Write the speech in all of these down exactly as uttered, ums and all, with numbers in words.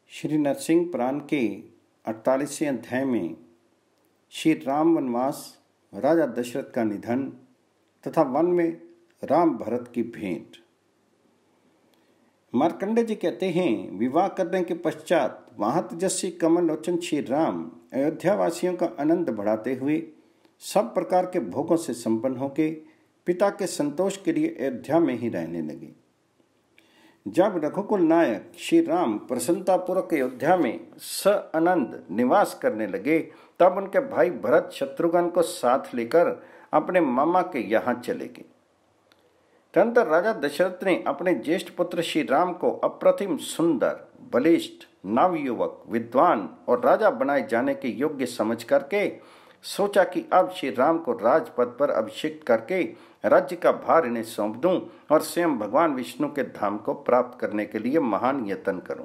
श्री नरसिंह पुराण के अड़तालीसवें अध्याय में श्री राम वनवास, राजा दशरथ का निधन तथा वन में राम भरत की भेंट। मार्कंडेय जी कहते हैं, विवाह करने के पश्चात वहाँ तेजस्वी कमल लोचन श्री राम अयोध्या वासियों का आनंद बढ़ाते हुए सब प्रकार के भोगों से संपन्न होकर पिता के संतोष के लिए अयोध्या में ही रहने लगे। जब रघुकुल नायक श्री राम प्रसन्नतापूर्वक अयोध्या में स आनंद निवास करने लगे, तब उनके भाई भरत शत्रुघ्न को साथ लेकर अपने मामा के यहाँ चले गए। तदनंतर राजा दशरथ ने अपने ज्येष्ठ पुत्र श्री राम को अप्रतिम सुंदर, बलिष्ठ, नवयुवक, विद्वान और राजा बनाए जाने के योग्य समझ करके सोचा कि अब श्री राम को राजपद पर अभिषेक करके राज्य का भार इन्हें सौंप दूं और स्वयं भगवान विष्णु के धाम को प्राप्त करने के लिए महान यत्न करूं।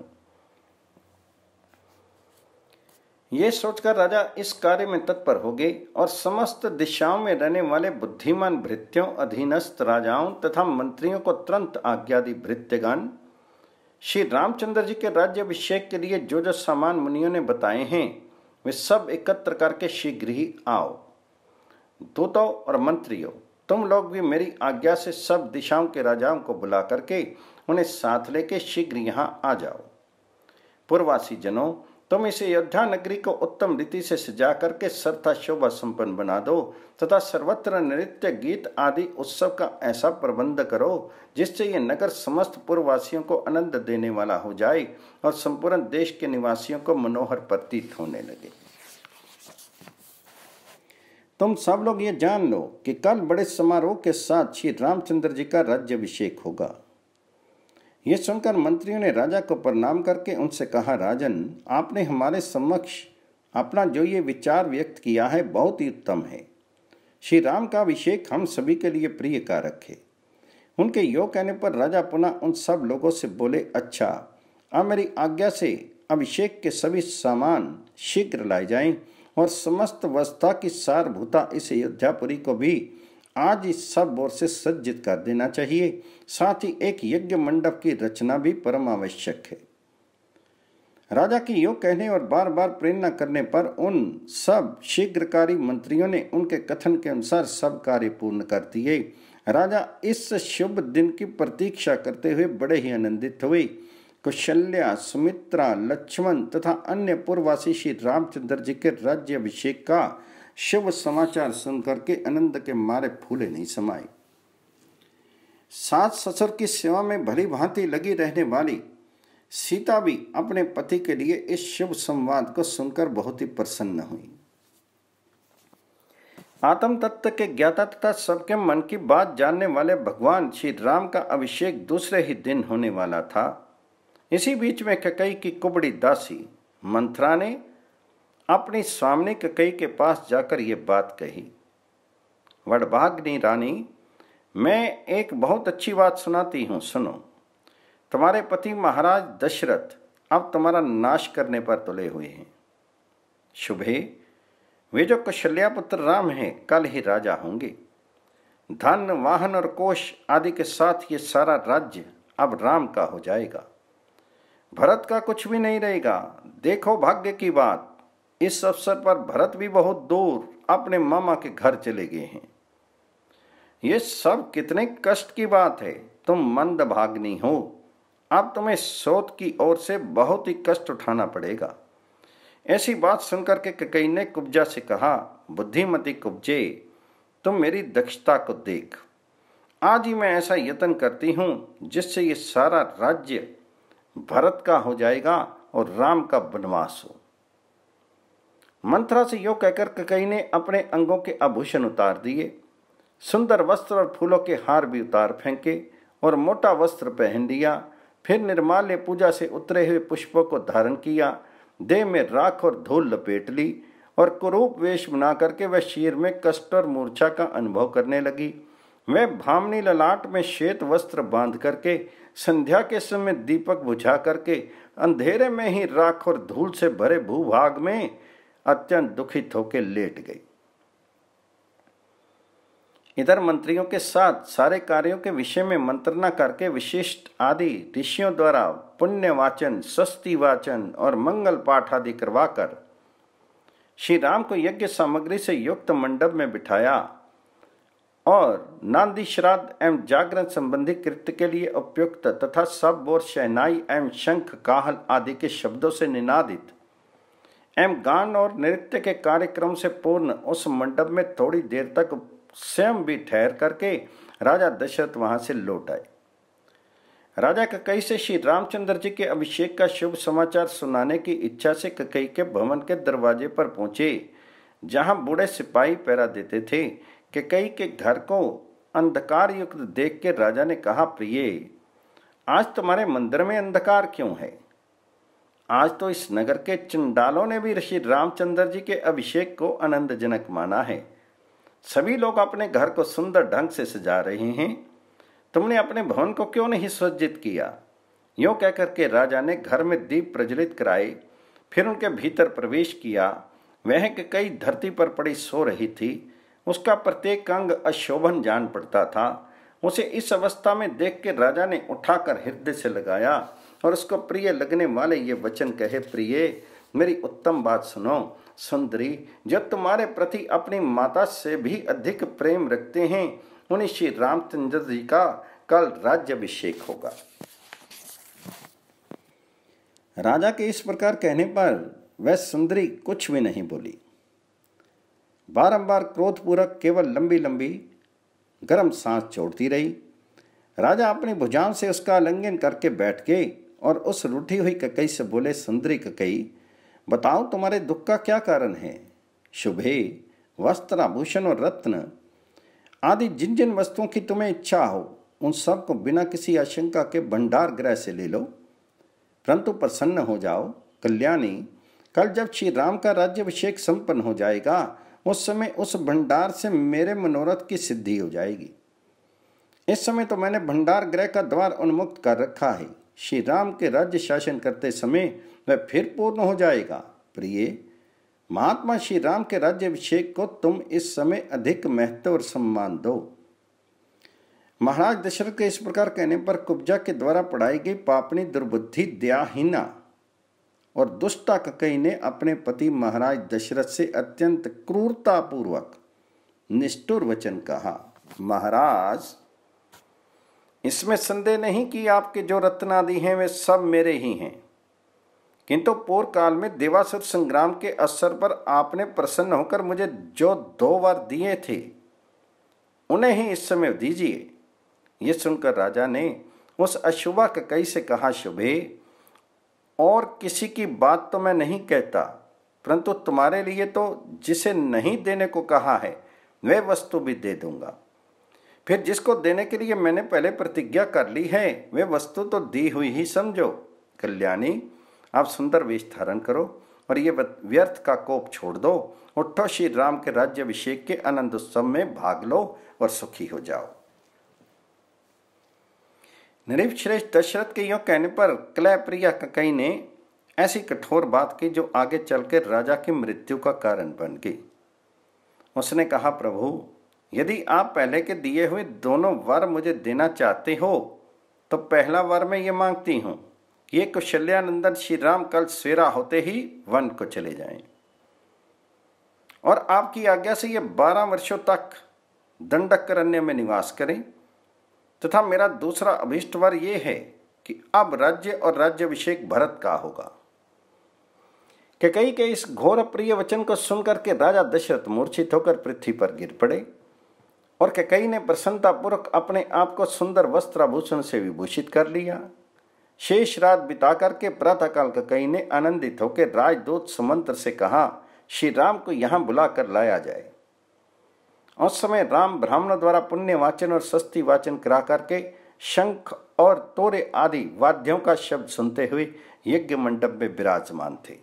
ये सोचकर राजा इस कार्य में तत्पर हो गए और समस्त दिशाओं में रहने वाले बुद्धिमान भृत्यों, अधीनस्थ राजाओं तथा मंत्रियों को तुरंत आज्ञा दी। भृत्यगण, श्री रामचंद्र जी के राज्याभिषेक के लिए जो जो सामान मुनियों ने बताए हैं, वे सब एकत्र करके शीघ्र ही आओ। दूतों और मंत्रियों, तुम लोग भी मेरी आज्ञा से सब दिशाओं के राजाओं को बुला करके उन्हें साथ लेके शीघ्र यहाँ आ जाओ। पूर्ववासी जनों, तुम इस अयोध्या नगरी को उत्तम रीति से सजा करके सर्वथा शोभा संपन्न बना दो तथा सर्वत्र नृत्य, गीत आदि उत्सव का ऐसा प्रबंध करो जिससे ये नगर समस्त पूर्ववासियों को आनंद देने वाला हो जाए और संपूर्ण देश के निवासियों को मनोहर प्रतीत होने लगे। तुम सब लोग ये जान लो कि कल बड़े समारोह के साथ श्री रामचंद्र जी का राज्याभिषेक होगा। ये सुनकर मंत्रियों ने राजा को प्रणाम करके उनसे कहा, राजन, आपने हमारे समक्ष अपना जो ये विचार व्यक्त किया है बहुत ही उत्तम है। श्री राम का अभिषेक हम सभी के लिए प्रिय कारक है। उनके योग कहने पर राजा पुनः उन सब लोगों से बोले, अच्छा, अब मेरी आज्ञा से अभिषेक के सभी सामान शीघ्र लाए जाएं और समस्त व्यवस्था की सारभूता इस अयोध्यापुरी को भी आज इस सब ओर से सज्जित कर देना चाहिए। साथ ही एक यज्ञ मंडप की रचना भी परम आवश्यक है। राजा की योग कहने और बार बार प्रेरणा करने पर उन सब शीघ्रकारी मंत्रियों ने उनके कथन के अनुसार सब कार्य पूर्ण कर दिए। राजा इस शुभ दिन की प्रतीक्षा करते हुए बड़े ही आनंदित हुए। कौशल्या, सुमित्रा, लक्ष्मण तथा अन्य पूर्ववासी श्री रामचंद्र जी के राज्याभिषेक का शुभ समाचार सुनकर के आनंद के मारे फूले नहीं समाये। सास ससुर की सेवा में भली भांति लगी रहने वाली सीता भी अपने पति के लिए इस शुभ संवाद को सुनकर बहुत ही प्रसन्न हुई। आत्म तत्व के ज्ञाता तथा सबके मन की बात जानने वाले भगवान श्री राम का अभिषेक दूसरे ही दिन होने वाला था। इसी बीच में कैकेयी की कुबड़ी दासी मंथरा ने अपनी स्वामिनी कैकेयी के पास जाकर ये बात कही, वडभागिनी रानी, मैं एक बहुत अच्छी बात सुनाती हूँ, सुनो। तुम्हारे पति महाराज दशरथ अब तुम्हारा नाश करने पर तुले हुए हैं। शुभे, वे जो कौशल्या पुत्र राम हैं, कल ही राजा होंगे। धन, वाहन और कोष आदि के साथ ये सारा राज्य अब राम का हो जाएगा। भरत का कुछ भी नहीं रहेगा। देखो भाग्य की बात, इस अवसर पर भरत भी बहुत दूर अपने मामा के घर चले गए हैं। ये सब कितने कष्ट की बात है। तुम मंदभागिनी हो, अब तुम्हें सोत की ओर से बहुत ही कष्ट उठाना पड़ेगा। ऐसी बात सुनकर के कैकेयी ने कुब्जा से कहा, बुद्धिमती कुब्जे, तुम मेरी दक्षता को देख। आज ही मैं ऐसा यत्न करती हूँ जिससे ये सारा राज्य भरत का हो जाएगा और राम का वनवास हो। मंथरा से यो कहकर कैकेयी ने अपने अंगों के आभूषण उतार दिए, सुंदर वस्त्र और फूलों के हार भी उतार फेंके और मोटा वस्त्र पहन लिया। फिर निर्माल्य पूजा से उतरे हुए पुष्पों को धारण किया, देह में राख और धूल लपेट ली और कुरूप वेश बना करके वह शीर में कष्ट और मूर्छा का अनुभव करने लगी। वह भामनी ललाट में श्वेत वस्त्र बांध करके संध्या के समय दीपक बुझा करके अंधेरे में ही राख और धूल से भरे भूभाग में अत्यंत दुखित होकर लेट गई। इधर मंत्रियों के साथ सारे कार्यों के विषय में मंत्रणा करके विशिष्ट आदि ऋषियों द्वारा पुण्य वाचन, स्वस्ति वाचन और मंगल पाठ आदि करवाकर श्री राम को यज्ञ सामग्री से युक्त मंडप में बिठाया और नांदी श्राद्ध एवं जागरण संबंधी कृत्य के लिए उपयुक्त तथा सब और शहनाई एवं शंख काहल आदि के शब्दों से निनादित एवं गान और नृत्य के कार्यक्रम से पूर्ण उस मंडप में थोड़ी देर तक स्वयं भी ठहर करके राजा दशरथ वहां से लौट आए। राजा ककई से श्री रामचंद्र जी के अभिषेक का शुभ समाचार सुनाने की इच्छा से ककई के भवन के दरवाजे पर पहुंचे, जहां बूढ़े सिपाही पहरा देते थे। ककई के घर को अंधकार युक्त देख के राजा ने कहा, प्रिय, आज तुम्हारे मंदिर में अंधकार क्यों है? आज तो इस नगर के चंडालों ने भी श्री रामचंद्र जी के अभिषेक को आनंदजनक माना है। सभी लोग अपने घर को सुंदर ढंग से सजा रहे हैं, तुमने अपने भवन को क्यों नहीं सज्जित किया? यूं कहकर के राजा ने घर में दीप प्रज्वलित कराए, फिर उनके भीतर प्रवेश किया। वह कई धरती पर पड़ी सो रही थी, उसका प्रत्येक अंग अशोभन जान पड़ता था। उसे इस अवस्था में देख के राजा ने उठाकर हृदय से लगाया और उसको प्रिय लगने वाले ये वचन कहे, प्रिय, मेरी उत्तम बात सुनो। सुंदरी, जो तुम्हारे प्रति अपनी माता से भी अधिक प्रेम रखते हैं, उन्हीं श्री रामचंद्र जी का कल राज्याभिषेक होगा। राजा के इस प्रकार कहने पर वह सुंदरी कुछ भी नहीं बोली, बारंबार क्रोधपूर्वक केवल लंबी लंबी गर्म सांस छोड़ती रही। राजा अपनी भुजाओं से उसका आलिंगन करके बैठ गए और उस रूठी हुई ककई से बोले, सुंदरी ककई, बताओ तुम्हारे दुख का क्या कारण है? शुभे, वस्त्र, आभूषण और रत्न आदि जिन जिन वस्तुओं की तुम्हें इच्छा हो, उन सब को बिना किसी आशंका के भंडार गृह से ले लो, परंतु प्रसन्न हो जाओ। कल्याणी, कल जब श्री राम का राज्याभिषेक संपन्न हो जाएगा, उस समय उस भंडार से मेरे मनोरथ की सिद्धि हो जाएगी। इस समय तो मैंने भंडार गृह का द्वार उन्मुक्त कर रखा है, श्री राम के राज्य शासन करते समय वह फिर पूर्ण हो जाएगा। प्रिय, महात्मा श्री राम के राज्याभिषेक को तुम इस समय अधिक महत्व और सम्मान दो। महाराज दशरथ के इस प्रकार कहने पर कुब्जा के द्वारा पढ़ाई गई पापनी दुर्बुद्धि दयाहीना और दुष्टा ककई ने अपने पति महाराज दशरथ से अत्यंत क्रूरता पूर्वक निष्ठुर वचन कहा, महाराज, इसमें संदेह नहीं कि आपके जो रत्न आदि हैं वे सब मेरे ही हैं, किंतु पूर्व काल में देवासुर संग्राम के अवसर पर आपने प्रसन्न होकर मुझे जो दो वर दिए थे, उन्हें ही इस समय दीजिए। ये सुनकर राजा ने उस अशुभा ककई से कहा, शुभे, और किसी की बात तो मैं नहीं कहता, परंतु तुम्हारे लिए तो जिसे नहीं देने को कहा है वह वस्तु भी दे दूंगा। फिर जिसको देने के लिए मैंने पहले प्रतिज्ञा कर ली है वह वस्तु तो दी हुई ही समझो। कल्याणी, आप सुंदर वेश धारण करो और ये व्यर्थ का कोप छोड़ दो। उठो, श्री राम के राज्याभिषेक के आनंद उत्सव में भाग लो और सुखी हो जाओ। नृप श्रेष्ठ दशरथ के यों कहने पर क्लय प्रिया ककई ने ऐसी कठोर बात की जो आगे चलकर राजा की मृत्यु का कारण बन गई। उसने कहा, प्रभु, यदि आप पहले के दिए हुए दोनों वर मुझे देना चाहते हो तो पहला वर मैं ये मांगती हूं कि ये कौशल्यानंदन श्री राम कल सवेरा होते ही वन को चले जाएं और आपकी आज्ञा से ये बारह वर्षों तक दंडकारण्य में निवास करें, तथा मेरा दूसरा अभिष्ट वर ये है कि अब राज्य और राज्याभिषेक भरत का होगा। ककई के इस घोर अप्रिय वचन को सुनकर के राजा दशरथ मूर्छित होकर पृथ्वी पर गिर पड़े और ककई ने प्रसन्नतापूर्वक अपने आप को सुंदर वस्त्राभूषण से विभूषित कर लिया। शेष रात बिता करके प्रातःकाल ककई ने आनंदित होकर राजदूत सुमंत्र से कहा, श्री राम को यहाँ बुलाकर लाया जाए। उस समय राम ब्राह्मणों द्वारा पुण्य वाचन और स्वस्ति वाचन करा करके शंख और तोरे आदि वाद्यों का शब्द सुनते हुए यज्ञ मंडप में विराजमान थे।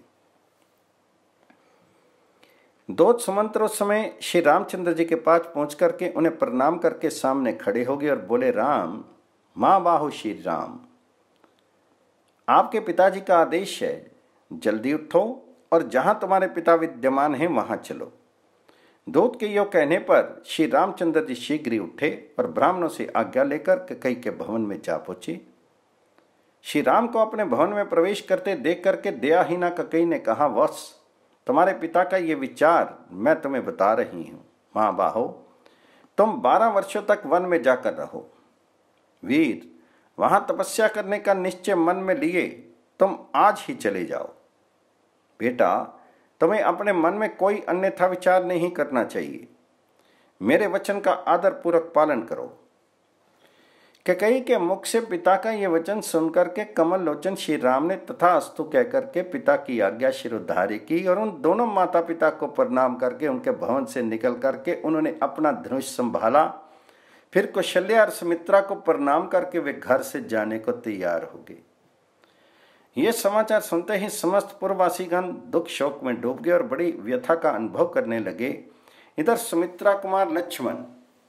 दूत सुमंत्र उस समय श्री रामचंद्र जी के पास पहुंच करके उन्हें प्रणाम करके सामने खड़े हो गए और बोले, राम, मां बाहु श्री राम, आपके पिताजी का आदेश है, जल्दी उठो और जहां तुम्हारे पिता विद्यमान हैं वहां चलो। दूत के यो कहने पर श्री रामचंद्र जी शीघ्र ही उठे और ब्राह्मणों से आज्ञा लेकर कई के भवन में जा पहुंचे। श्री राम को अपने भवन में प्रवेश करते देख करके दयाहीना ककई ने कहा, वत्स, तुम्हारे पिता का ये विचार मैं तुम्हें बता रही हूं। महाबाहो, तुम बारह वर्षों तक वन में जाकर रहो। वीर, वहां तपस्या करने का निश्चय मन में लिए तुम आज ही चले जाओ। बेटा, तुम्हें अपने मन में कोई अन्यथा विचार नहीं करना चाहिए। मेरे वचन का आदर पूर्वक पालन करो। कैकेयी के मुख से पिता का यह वचन सुनकर के कमल लोचन श्री राम ने तथास्तु कहकर के पिता की आज्ञा शिरोधार्य की और उन दोनों माता पिता को प्रणाम करके उनके भवन से निकल करके उन्होंने अपना धनुष संभाला। फिर कौशल्या और सुमित्रा को प्रणाम करके वे घर से जाने को तैयार हो गए। ये समाचार सुनते ही समस्त पुरवासीगण दुख शोक में डूब गए और बड़ी व्यथा का अनुभव करने लगे। इधर सुमित्रा कुमार लक्ष्मण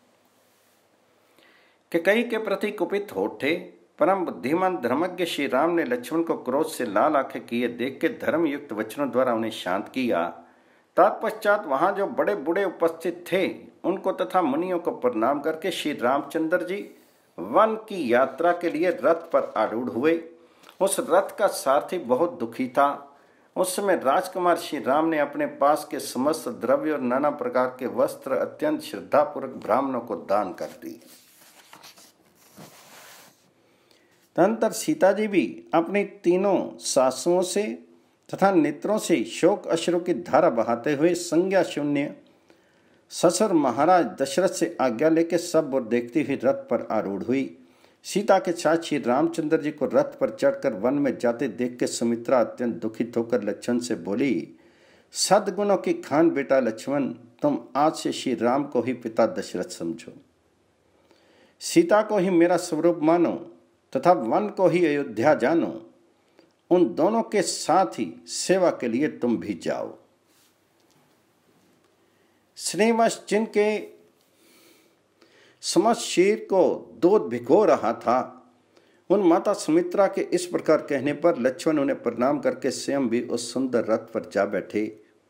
कैकेयी के प्रति कुपित हो उठे। परम बुद्धिमान धर्मज्ञ श्री राम ने लक्ष्मण को क्रोध से लाल आंखें किए देख के धर्मयुक्त वचनों द्वारा उन्हें शांत किया। तत्पश्चात वहां जो बड़े बूढ़े उपस्थित थे उनको तथा मुनियों को प्रणाम करके श्री रामचंद्र जी वन की यात्रा के लिए रथ पर आरूढ़ हुए। उस रथ का सारथी बहुत दुखी था। उस समय राजकुमार श्री राम ने अपने पास के समस्त द्रव्य और नाना प्रकार के वस्त्र अत्यंत श्रद्धापूर्वक ब्राह्मणों को दान कर दिए। तदनंतर सीता जी भी अपनी तीनों सासुओं से तथा नेत्रों से शोक अश्रु की धारा बहाते हुए संज्ञा शून्य ससुर महाराज दशरथ से आज्ञा लेके सब और देखती हुई रथ पर आरूढ़ हुई। सीता के साथ श्री रामचंद्र जी को रथ पर चढ़कर वन में जाते देख के सुमित्रा अत्यंत दुखित होकर लक्ष्मण से बोली, सद्गुणों की खान बेटा लक्ष्मण, तुम आज से श्री राम को ही पिता दशरथ समझो, सीता को ही मेरा स्वरूप मानो तथा वन को ही अयोध्या जानो। उन दोनों के साथ ही सेवा के लिए तुम भी जाओ। श्रीवश जिनके समस्त शरीर को दूध भिगो रहा था, उन माता सुमित्रा के इस प्रकार कहने पर लक्ष्मण उन्हें प्रणाम करके स्वयं भी उस सुंदर रथ पर जा बैठे।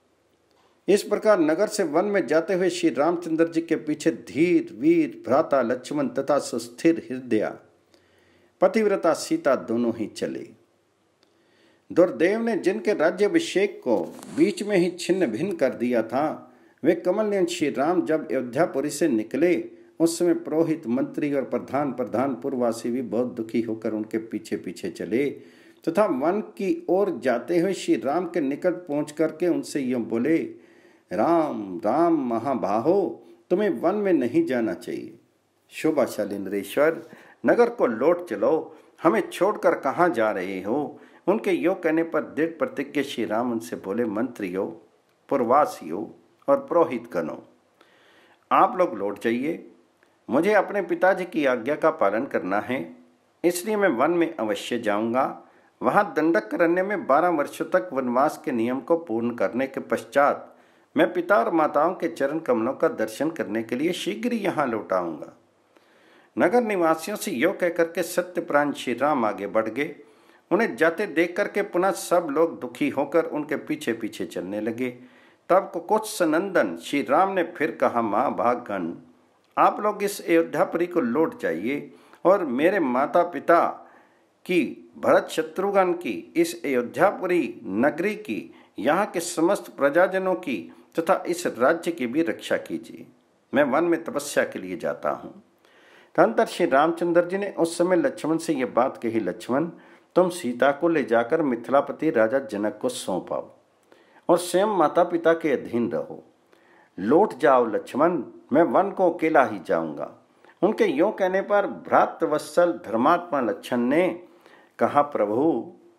इस प्रकार नगर से वन में जाते हुए श्री रामचंद्र जी के पीछे धीर वीर भ्राता लक्ष्मण तथा सुस्थिर हृदया पतिव्रता सीता दोनों ही चले। दुर्देव ने जिनके राज्याभिषेक को बीच में ही छिन्न भिन्न कर दिया था, वे कमलनयन श्री राम जब अयोध्यापुरी से निकले उस समय पुरोहित मंत्री और प्रधान प्रधान पुरवासी भी बहुत दुखी होकर उनके पीछे पीछे चले तथा वन की ओर जाते हुए श्री राम के निकट पहुंच करके उनसे यूं बोले, राम राम महाबाहो, तुम्हें वन में नहीं जाना चाहिए। शोभाशाली नरेश्वर, नगर को लौट चलो, हमें छोड़कर कहाँ जा रहे हो। उनके यो कहने पर दृढ़ प्रतिज्ञ श्री राम उनसे बोले, मंत्रियों, पुरवासियों और पुरोहित गणों, आप लोग लौट जाइए। मुझे अपने पिताजी की आज्ञा का पालन करना है, इसलिए मैं वन में अवश्य जाऊंगा। वहां दंडकारण्य में बारह वर्षों तक वनवास के नियम को पूर्ण करने के पश्चात मैं पिता और माताओं के चरण कमलों का दर्शन करने के लिए शीघ्र ही यहाँ लौट आऊंगा। नगर निवासियों से यो कहकर के सत्यप्राण श्री राम आगे बढ़ गए। उन्हें जाते देख करके पुनः सब लोग दुखी होकर उनके पीछे पीछे चलने लगे। तब कुकुत्स नंदन श्री राम ने फिर कहा, माँ भागगण, आप लोग इस अयोध्यापुरी को लौट जाइए और मेरे माता पिता की, भरत शत्रुघ्न की, इस अयोध्यापुरी नगरी की, यहाँ के समस्त प्रजाजनों की तथा इस राज्य की भी रक्षा कीजिए। मैं वन में तपस्या के लिए जाता हूँ। तदनंतर श्री रामचंद्र जी ने उस समय लक्ष्मण से यह बात कही, लक्ष्मण, तुम सीता को ले जाकर मिथिलापति राजा जनक को सौंपाओ और स्वयं माता पिता के अधीन रहो। लौट जाओ लक्ष्मण, मैं वन को अकेला ही जाऊंगा। उनके यों कहने पर भ्रातृवत्सल धर्मात्मा लक्ष्मण ने कहा, प्रभु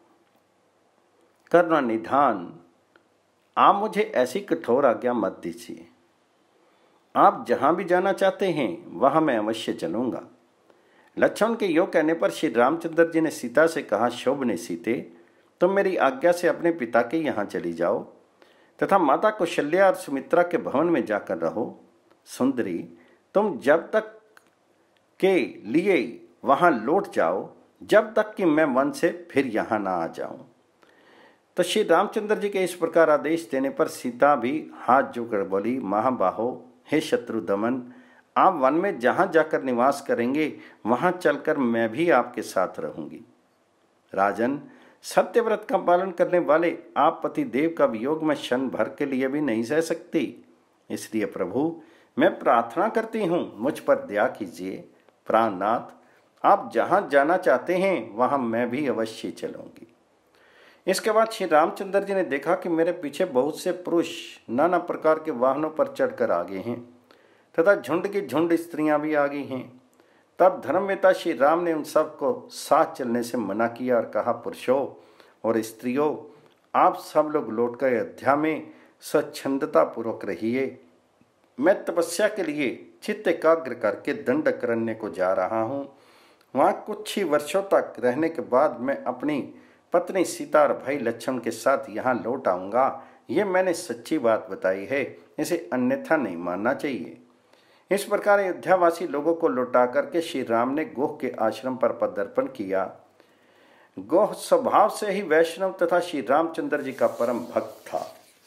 करुणा निधान, आप मुझे ऐसी कठोर आज्ञा मत दीजिए। आप जहां भी जाना चाहते हैं वहां मैं अवश्य चलूंगा। लक्ष्मण के यो कहने पर श्री रामचंद्र जी ने सीता से कहा, शोभने सीते, तुम मेरी आज्ञा से अपने पिता के यहाँ चली जाओ तथा माता कौशल्या और सुमित्रा के भवन में जाकर रहो। सुंदरी, तुम जब तक के लिए वहां लौट जाओ जब तक कि मैं वन से फिर यहाँ ना आ जाऊं। तो श्री रामचंद्र जी के इस प्रकार आदेश देने पर सीता भी हाथ जोड़कर बोली, महाबाहो, हे शत्रु दमन, आप वन में जहां जाकर निवास करेंगे वहां चलकर मैं भी आपके साथ रहूंगी। राजन, सत्यव्रत का पालन करने वाले आप पति देव का वियोग में क्षण भर के लिए भी नहीं सह सकती। इसलिए प्रभु, मैं प्रार्थना करती हूं, मुझ पर दया कीजिए। प्राणनाथ, आप जहां जाना चाहते हैं वहां मैं भी अवश्य चलूंगी। इसके बाद श्री रामचंद्र जी ने देखा कि मेरे पीछे बहुत से पुरुष नाना प्रकार के वाहनों पर चढ़कर आ गए हैं तथा झुंड की झुंड स्त्रियां भी आ गई हैं। तब धर्मवेता श्री राम ने उन सबको साथ चलने से मना किया और कहा, पुरुषों और स्त्रियों, आप सब लोग लौटकर अयोध्या में स्वच्छंदता पूर्वक रहिए। मैं तपस्या के लिए चित्त एकाग्र करके दंडकारण्य को जा रहा हूँ। वहाँ कुछ ही वर्षों तक रहने के बाद मैं अपनी पत्नी सीता और भाई लक्ष्मण के साथ यहाँ लौट आऊँगा। ये मैंने सच्ची बात बताई है, इसे अन्यथा नहीं मानना चाहिए। इस प्रकार अयोध्यावासी लोगों को लौटा करके श्री राम ने गोह के आश्रम पर पदार्पण किया। गोह स्वभाव से ही वैष्णव तथा श्री रामचंद्र जी का परम भक्त था।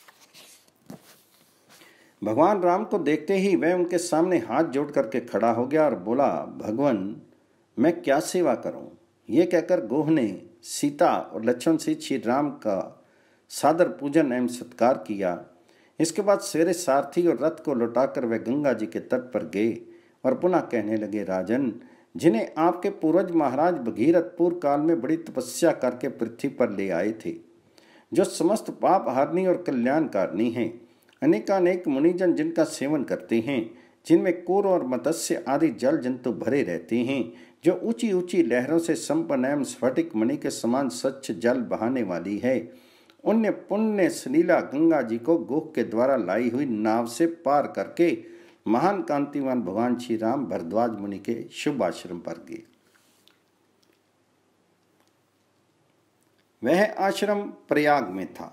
भगवान राम को देखते ही वह उनके सामने हाथ जोड़ करके खड़ा हो गया और बोला, भगवान, मैं क्या सेवा करूं? ये कहकर गोह ने सीता और लक्ष्मण से श्री राम का सादर पूजन एवं सत्कार किया। इसके बाद सवेरे सारथी और रथ को लौटाकर वे गंगा जी के तट पर गए और पुनः कहने लगे, राजन, जिन्हें आपके पूर्वज महाराज भगीरथ पूर्व काल में बड़ी तपस्या करके पृथ्वी पर ले आए थे, जो समस्त पाप हारनी और कल्याणकारिणी हैं, अनेकानेक मुनिजन जिनका सेवन करते हैं, जिनमें कूर और मत्स्य आदि जल जंतु भरे रहते हैं, जो ऊंची ऊंची लहरों से संपन्न एवं स्फटिक मणि के समान स्वच्छ जल बहाने वाली है, उन्हें पुण्य सलीला गंगा जी को गोह के द्वारा लाई हुई नाव से पार करके महान कांतिवान भगवान श्री राम भरद्वाज मुनि के शुभ आश्रम पर गए। वह आश्रम प्रयाग में था।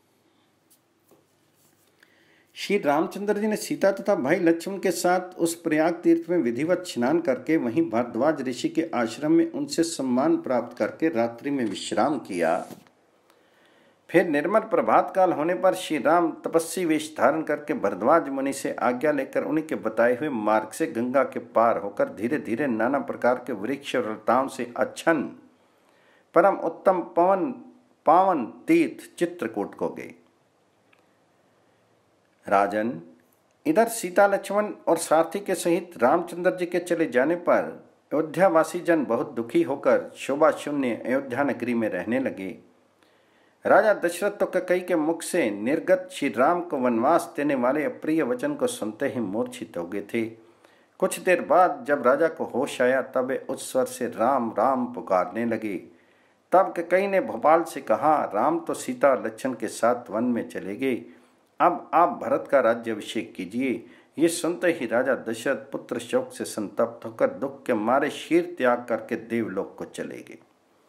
श्री रामचंद्र जी ने सीता तथा भाई लक्ष्मण के साथ उस प्रयाग तीर्थ में विधिवत स्नान करके वहीं भरद्वाज ऋषि के आश्रम में उनसे सम्मान प्राप्त करके रात्रि में विश्राम किया। फिर निर्मल प्रभात काल होने पर श्री राम तपस्वी वेश धारण करके भरद्वाज मुनि से आज्ञा लेकर उन्हीं के बताए हुए मार्ग से गंगा के पार होकर धीरे धीरे नाना प्रकार के वृक्ष और लताओं से अच्छन परम उत्तम पवन पावन तीर्थ चित्रकूट को गए। राजन, इधर सीता लक्ष्मण और सारथी के सहित रामचंद्र जी के चले जाने पर अयोध्यावासी जन बहुत दुखी होकर शोभा शून्य अयोध्या नगरी में रहने लगे। राजा दशरथ तो कैकेयी के मुख से निर्गत श्री राम को वनवास देने वाले अप्रिय वचन को सुनते ही मूर्छित हो गए थे। कुछ देर बाद जब राजा को होश आया तब वे उस स्वर से राम राम पुकारने लगे। तब कैकेयी ने भोपाल से कहा, राम तो सीता और लक्ष्मण के साथ वन में चले गए, अब आप भरत का राज्याभिषेक कीजिए। ये सुनते ही राजा दशरथ पुत्र शोक से संतप्त होकर दुख के मारे शीर त्याग करके देवलोक को चले गए।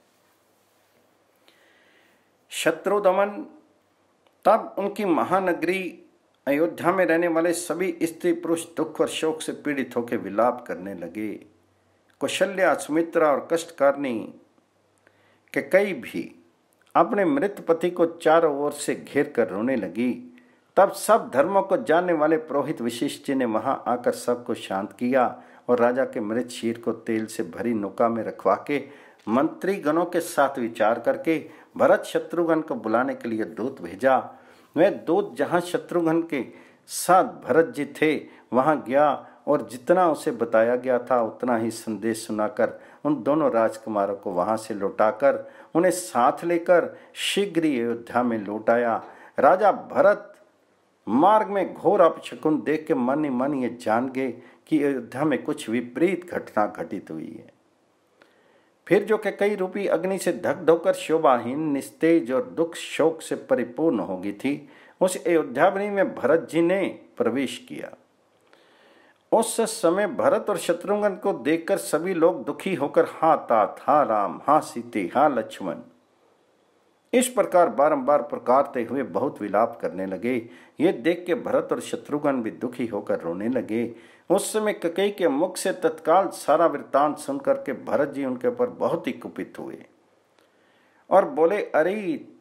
शत्रुदमन, तब उनकी महानगरी अयोध्या में रहने वाले सभी स्त्री पुरुष दुख और शोक से पीड़ित होकर विलाप करने लगे। कौशल्या, सुमित्रा और कष्टकारिणी कैकेयी भी अपने मृत पति को चारों ओर से घेर कर रोने लगी। तब सब धर्मों को जानने वाले पुरोहित वशिष्ठ जी ने वहां आकर सबको शांत किया और राजा के मृत शीर को तेल से भरी नौका में रखवा के मंत्री गणों के साथ विचार करके भरत शत्रुघ्न को बुलाने के लिए दूत भेजा। वह दूत जहां शत्रुघ्न के साथ भरत जी थे वहां गया और जितना उसे बताया गया था उतना ही संदेश सुनाकर उन दोनों राजकुमारों को वहां से लौटाकर उन्हें साथ लेकर शीघ्र ही अयोध्या में लौट आया। राजा भरत मार्ग में घोर अपशकुन देख के मन ही मन ये जान गए कि अयोध्या में कुछ विपरीत घटना घटित हुई है। फिर जो कैकेयी रूपी अग्नि से धक धोकर शोभाहीन, निस्तेज और दुख शोक से परिपूर्ण हो गई थी, उस अयोध्यावनी में भरत जी ने प्रवेश किया। उस समय भरत और शत्रुघ्न को देखकर सभी लोग दुखी होकर हा तात, हा राम, हा सीते, हा लक्ष्मण इस प्रकार बारंबार पुकारते हुए बहुत विलाप करने लगे। ये देख के भरत और शत्रुघ्न भी दुखी होकर रोने लगे। उस समय कैकेयी के मुख से तत्काल सारा वृत्तांत सुनकर के भरत जी उनके ऊपर बहुत ही कुपित हुए और बोले, अरे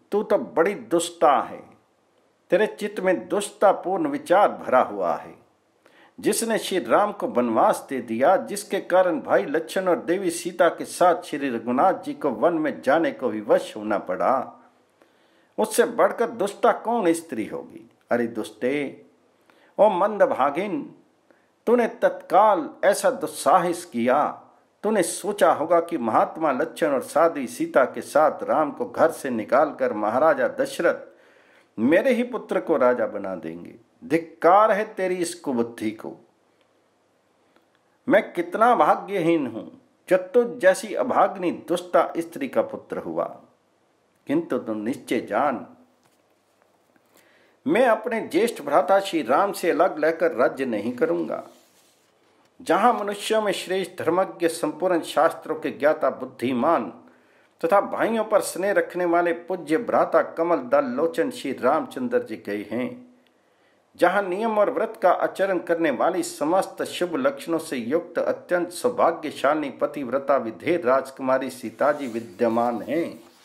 तू तो बड़ी दुष्टा है। तेरे चित्त में दुष्टापूर्ण विचार भरा हुआ है। जिसने श्री राम को वनवास दे दिया, जिसके कारण भाई लक्ष्मण और देवी सीता के साथ श्री रघुनाथ जी को वन में जाने को विवश होना पड़ा, उससे बढ़कर दुष्टा कौन स्त्री होगी। अरे दुष्टे, ओ मंदभागिन, तूने तत्काल ऐसा दुस्साहस किया। तूने सोचा होगा कि महात्मा लक्ष्मण और साध्वी सीता के साथ राम को घर से निकालकर महाराजा दशरथ मेरे ही पुत्र को राजा बना देंगे। धिक्कार है तेरी इस कुबुद्धि को। मैं कितना भाग्यहीन हूं जो तुझ जैसी अभाग्नि दुष्टा स्त्री का पुत्र हुआ। किंतु तुम निश्चय जान, मैं अपने ज्येष्ठ भ्राता श्री राम से अलग लेकर राज्य नहीं करूंगा। जहां मनुष्यों में श्रेष्ठ धर्मज्ञ, संपूर्ण शास्त्रों के ज्ञाता, बुद्धिमान तथा भाइयों पर स्नेह रखने वाले पूज्य भ्राता कमल दल लोचन श्री रामचंद्र जी गए हैं, जहां नियम और व्रत का आचरण करने वाली समस्त शुभ लक्षणों से युक्त अत्यंत सौभाग्यशाली पतिव्रता विधेय राजकुमारी सीता जी विद्यमान हैं,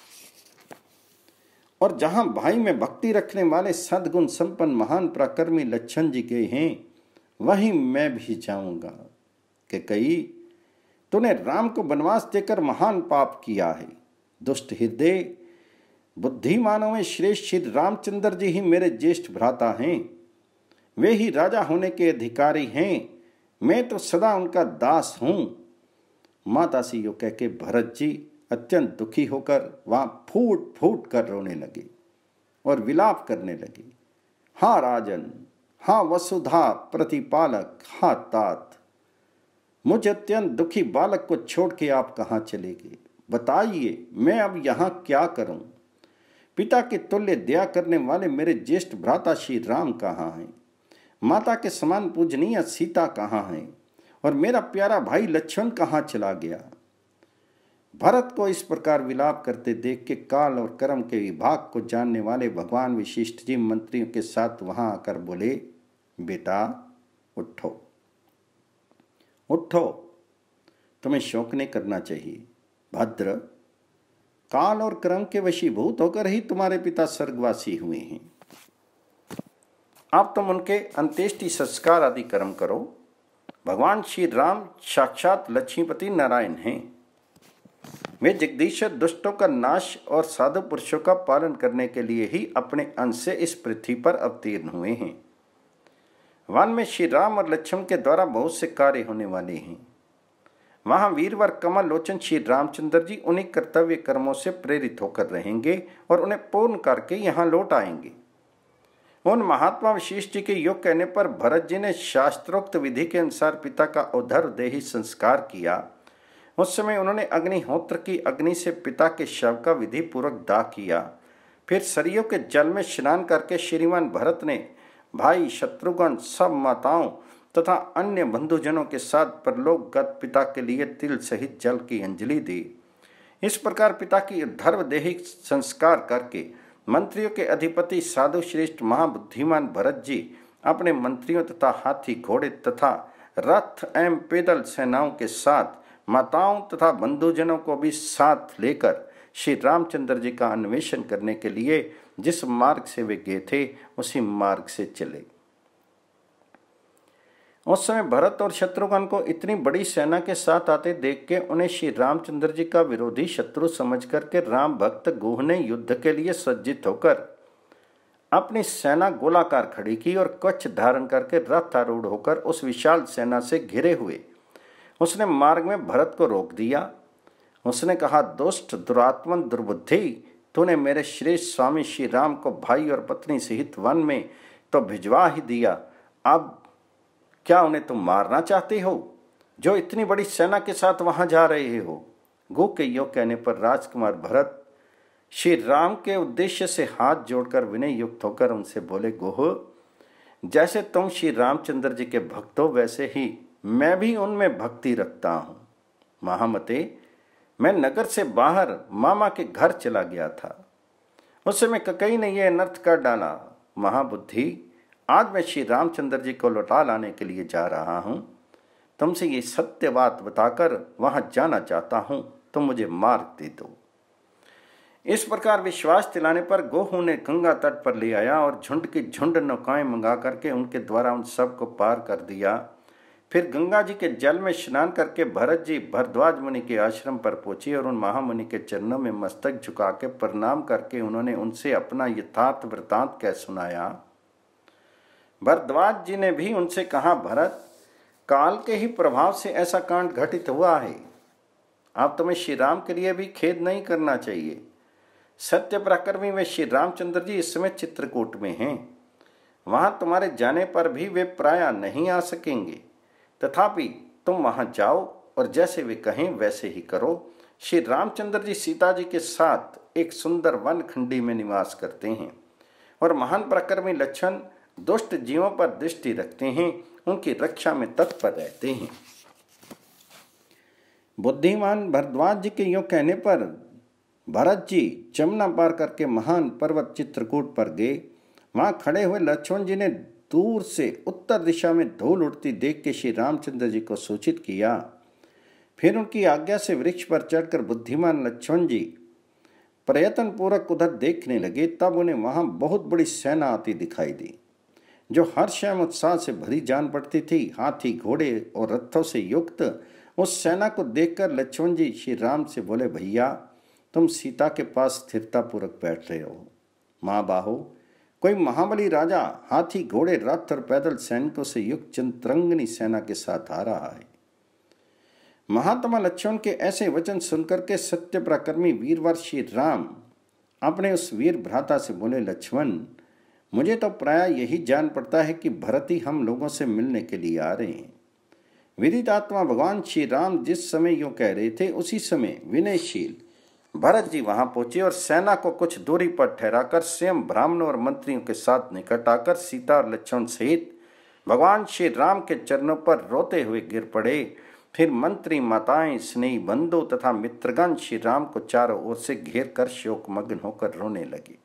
और जहां भाई में भक्ति रखने वाले सद्गुण संपन्न महान पराक्रमी लक्ष्मण जी गए हैं, वहीं मैं भी जाऊंगा। कि कई तूने राम को वनवास देकर महान पाप किया है। दुष्ट हृदय, बुद्धिमानों में श्रेष्ठ श्री रामचंद्र जी ही मेरे ज्येष्ठ भ्राता हैं। वे ही राजा होने के अधिकारी हैं। मैं तो सदा उनका दास हूं। माता सी यो कह के भरत जी अत्यंत दुखी होकर वहां फूट फूट कर रोने लगे और विलाप करने लगे। हाँ राजन, हाँ वसुधा प्रतिपालक, हाँ तात, मुझ अत्यंत दुखी बालक को छोड़ के आप कहाँ चले गए? बताइए, मैं अब यहाँ क्या करूं? पिता के तुल्य दया करने वाले मेरे ज्येष्ठ भ्राता श्री राम कहाँ हैं? माता के समान पूजनीय सीता कहाँ हैं? और मेरा प्यारा भाई लक्ष्मण कहाँ चला गया? भरत को इस प्रकार विलाप करते देख के काल और कर्म के विभाग को जानने वाले भगवान वशिष्ठ जी मंत्रियों के साथ वहां आकर बोले, बेटा उठो उठो, तुम्हें शोक नहीं करना चाहिए। भद्र, काल और कर्म के वशीभूत होकर ही तुम्हारे पिता स्वर्गवासी हुए हैं। आप तुम उनके अंत्येष्टि संस्कार आदि कर्म करो। भगवान श्री राम साक्षात लक्ष्मीपति नारायण हैं। वे जगदीश्वर दुष्टों का नाश और साधु पुरुषों का पालन करने के लिए ही अपने अंश से इस पृथ्वी पर अवतीर्ण हुए हैं। वन में श्री राम और लक्ष्मण के द्वारा बहुत से कार्य होने वाले हैं। वहां वीरवर कमल लोचन श्री रामचंद्र जी उन्हीं कर्तव्य कर्मों से प्रेरित होकर रहेंगे और उन्हें पूर्ण करके यहाँ लौट आएंगे। उन महात्मा वशिष्ठ जी के योग कहने पर भरत जी ने शास्त्रोक्त विधि के अनुसार पिता का उधर देही संस्कार किया। उस समय उन्होंने अग्निहोत्र की अग्नि से पिता के शव का विधि पूर्वक दाह किया। फिर सरयू के जल में स्नान करके श्रीमान भरत ने भाई शत्रुघ्न, सब माताओं तथा अन्य बंधुजनों के साथ परलोकगत पिता के लिए तिल सहित जल की अंजलि दी। इस प्रकार पिता की धर्मदेहिक संस्कार करके मंत्रियों के अधिपति साधु श्रेष्ठ महाबुद्धिमान भरत जी अपने मंत्रियों तथा हाथी, घोड़े तथा रथ एवं पैदल सेनाओं के साथ माताओं तथा बंधुजनों को भी साथ लेकर श्री रामचंद्र जी का अन्वेषण करने के लिए जिस मार्ग से वे गए थे उसी मार्ग से चले। उस समय भरत और शत्रुघ्न को इतनी बड़ी सेना के साथ आते देख के उन्हें श्री रामचंद्र जी का विरोधी शत्रु समझ करके राम भक्त गुह ने युद्ध के लिए सज्जित होकर अपनी सेना गोलाकार खड़ी की और कवच धारण करके रथ आरूढ़ होकर उस विशाल सेना से घिरे हुए उसने मार्ग में भरत को रोक दिया। उसने कहा, दुष्ट, दुरात्मन, दुर्बुद्धि, तूने मेरे श्रेष्ठ स्वामी श्री राम को भाई और पत्नी सहित वन में तो भिजवा ही दिया, अब क्या उन्हें तुम मारना चाहते हो जो इतनी बड़ी सेना के साथ वहां जा रहे हो? गो के योग कहने पर राजकुमार भरत श्री राम के उद्देश्य से हाथ जोड़कर विनय युक्त होकर उनसे बोले, गोह, जैसे तुम श्री रामचंद्र जी के भक्त हो वैसे ही मैं भी उनमें भक्ति रखता हूँ। महामते, मैं नगर से बाहर मामा के घर चला गया था। उस समय ककई ने यह अनर्थ कर डाला। महाबुद्धि, आज मैं श्री रामचंद्र जी को लौटा लाने के लिए जा रहा हूँ। तुमसे ये सत्य बात बताकर वहां जाना चाहता हूँ, तुम मुझे मार्ग दे दो। इस प्रकार विश्वास दिलाने पर गोहू ने गंगा तट पर ले आया और झुंड की झुंड नौकाएं मंगा करके उनके द्वारा उन सबको पार कर दिया। फिर गंगा जी के जल में स्नान करके भरत जी भरद्वाज मुनि के आश्रम पर पहुंचे और उन महामुनि के चरणों में मस्तक झुका के प्रणाम करके उन्होंने उनसे अपना यथार्थ वृतांत कह सुनाया। भरद्वाज जी ने भी उनसे कहा, भरत, काल के ही प्रभाव से ऐसा कांड घटित हुआ है। आप तुम्हें श्री राम के लिए भी खेद नहीं करना चाहिए। सत्य पराक्रमी वे श्री रामचंद्र जी इस समय चित्रकूट में हैं। वहां तुम्हारे जाने पर भी वे प्राय नहीं आ सकेंगे। तथापि तुम वहां जाओ और जैसे वे कहें वैसे ही करो। श्री रामचंद्र जी सीता जी के साथ एक सुंदर वन खंडी में निवास करते हैं और महान पराक्रमी लक्ष्मण दुष्ट जीवों पर दृष्टि रखते हैं, उनकी रक्षा में तत्पर रहते हैं। बुद्धिमान भरद्वाज जी के यूं कहने पर भरत जी जमुना पार करके महान पर्वत चित्रकूट पर गए। वहां खड़े हुए लक्ष्मण जी ने दूर से उत्तर दिशा में धूल उड़ती देख के श्री रामचंद्र जी को सूचित किया। फिर उनकी आज्ञा से वृक्ष पर चढ़कर बुद्धिमान लक्ष्मण जी प्रयत्न पूर्वक उधर देखने लगे। तब उन्हें वहां बहुत बड़ी सेना आती दिखाई दी, जो हर्ष एवं उत्साह से भरी जान पड़ती थी। हाथी, घोड़े और रथों से युक्त उस सेना को देखकर लक्ष्मण जी श्री राम से बोले, भैया, तुम सीता के पास स्थिरता पूर्वक बैठ रहे हो। माँ बाहो, कोई महाबली राजा हाथी, घोड़े, रथ और पैदल सैनिकों से युक्त चंद्रंगनी सेना के साथ आ रहा है। महात्मा लक्ष्मण के ऐसे वचन सुनकर के सत्य पराक्रमी वीरवर श्री राम अपने उस वीर भ्राता से बोले, लक्ष्मण, मुझे तो प्राय यही जान पड़ता है कि भरत ही हम लोगों से मिलने के लिए आ रहे हैं। विदितात्मा भगवान श्री राम जिस समय यूं कह रहे थे, उसी समय विनयशील भरत जी वहां पहुंचे और सेना को कुछ दूरी पर ठहराकर स्वयं ब्राह्मणों और मंत्रियों के साथ निकट आकर सीता और लक्ष्मण सहित भगवान श्री राम के चरणों पर रोते हुए गिर पड़े। फिर मंत्री, माताएं, स्नेही बंधु तथा मित्रगण श्री राम को चारों ओर से घेर कर शोकमग्न होकर रोने लगे।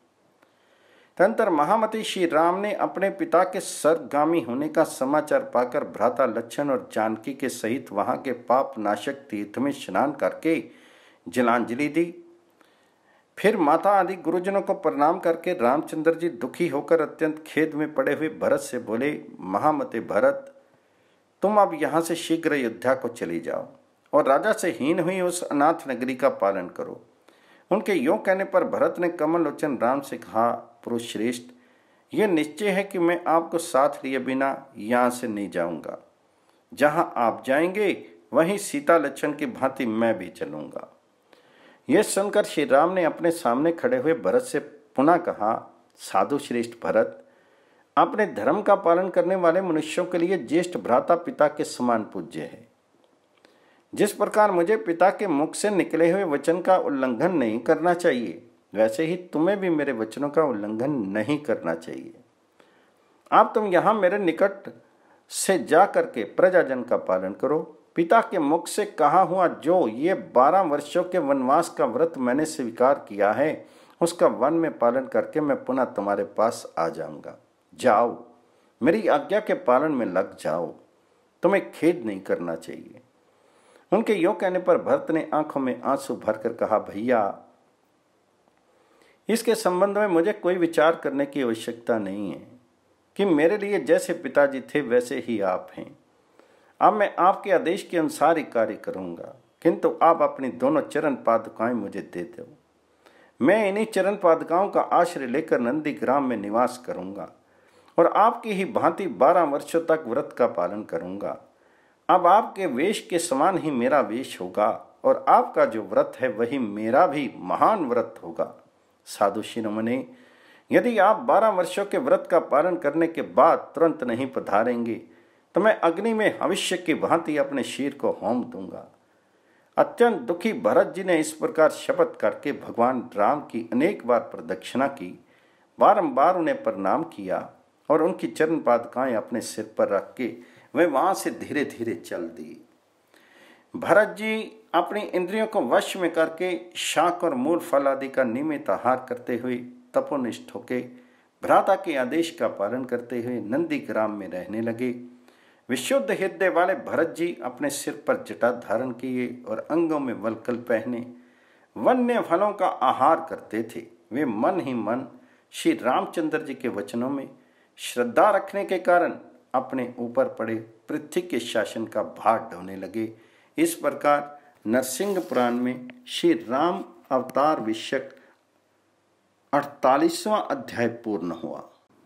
तदंतर महामती श्री राम ने अपने पिता के स्वर्गगामी होने का समाचार पाकर भ्राता लक्ष्मण और जानकी के सहित वहां के पाप नाशक तीर्थ में स्नान करके जलांजलि दी। फिर माता आदि गुरुजनों को प्रणाम करके रामचंद्र जी दुखी होकर अत्यंत खेद में पड़े हुए भरत से बोले, महामते भरत, तुम अब यहाँ से शीघ्र अयोध्या को चले जाओ और राजा से हीन हुई उस अनाथ नगरी का पालन करो। उनके यों कहने पर भरत ने कमल लोचन राम से कहा, पुरुष श्रेष्ठ, यह निश्चय है कि मैं आपको साथ लिए बिना यहाँ से नहीं जाऊंगा। जहाँ आप जाएंगे वहीं सीता लक्ष्मण की भांति मैं भी चलूंगा। यह सुनकर श्री राम ने अपने सामने खड़े हुए भरत से पुनः कहा, साधु श्रेष्ठ भरत, अपने धर्म का पालन करने वाले मनुष्यों के लिए ज्येष्ठ भ्राता पिता के समान पूज्य है। जिस प्रकार मुझे पिता के मुख से निकले हुए वचन का उल्लंघन नहीं करना चाहिए, वैसे ही तुम्हें भी मेरे वचनों का उल्लंघन नहीं करना चाहिए। आप तुम यहाँ मेरे निकट से जा करके प्रजाजन का पालन करो। पिता के मुख से कहा हुआ जो ये बारह वर्षों के वनवास का व्रत मैंने स्वीकार किया है, उसका वन में पालन करके मैं पुनः तुम्हारे पास आ जाऊंगा। जाओ, मेरी आज्ञा के पालन में लग जाओ, तुम्हें खेद नहीं करना चाहिए। उनके यों कहने पर भरत ने आंखों में आंसू भरकर कहा, भैया, इसके संबंध में मुझे कोई विचार करने की आवश्यकता नहीं है कि मेरे लिए जैसे पिताजी थे वैसे ही आप हैं। अब मैं आपके आदेश के अनुसार ही कार्य करूंगा, किंतु आप अपनी दोनों चरण पादुकाएं मुझे दे दो। मैं इन्हीं चरण पादुकाओं का आश्रय लेकर नंदी ग्राम में निवास करूंगा और आपकी ही भांति बारह वर्षों तक व्रत का पालन करूंगा। अब आपके वेश के समान ही मेरा वेश होगा और आपका जो व्रत है वही मेरा भी महान व्रत होगा। साधु शिरोमणि, यदि आप बारह वर्षों के व्रत का पालन करने के बाद तुरंत नहीं पधारेंगे तो मैं अग्नि में भविष्य की भांति अपने शीर को होम दूंगा। अत्यंत दुखी भरत जी ने इस प्रकार शपथ करके भगवान राम की अनेक बार प्रदक्षिणा की, बारंबार उन्हें प्रणाम किया और उनकी चरण पादुकाएं अपने सिर पर रख के वे वहां से धीरे धीरे चल दी। भरत जी अपनी इंद्रियों को वश में करके शाक और मूल फल आदि का नियमित आहार करते हुए तपोनिष्ठ होके भ्राता के आदेश का पालन करते हुए नंदी ग्राम में रहने लगे। विशुद्ध हृदय वाले भरत जी अपने सिर पर जटा धारण किए और अंगों में वलकल पहने वन्य फलों का आहार करते थे। वे मन ही मन श्री रामचंद्र जी के वचनों में श्रद्धा रखने के कारण अपने ऊपर पड़े पृथ्वी के शासन का भार ढोने लगे। इस प्रकार नरसिंह पुराण में श्री राम अवतार विषयक अड़तालीसवां अध्याय पूर्ण हुआ।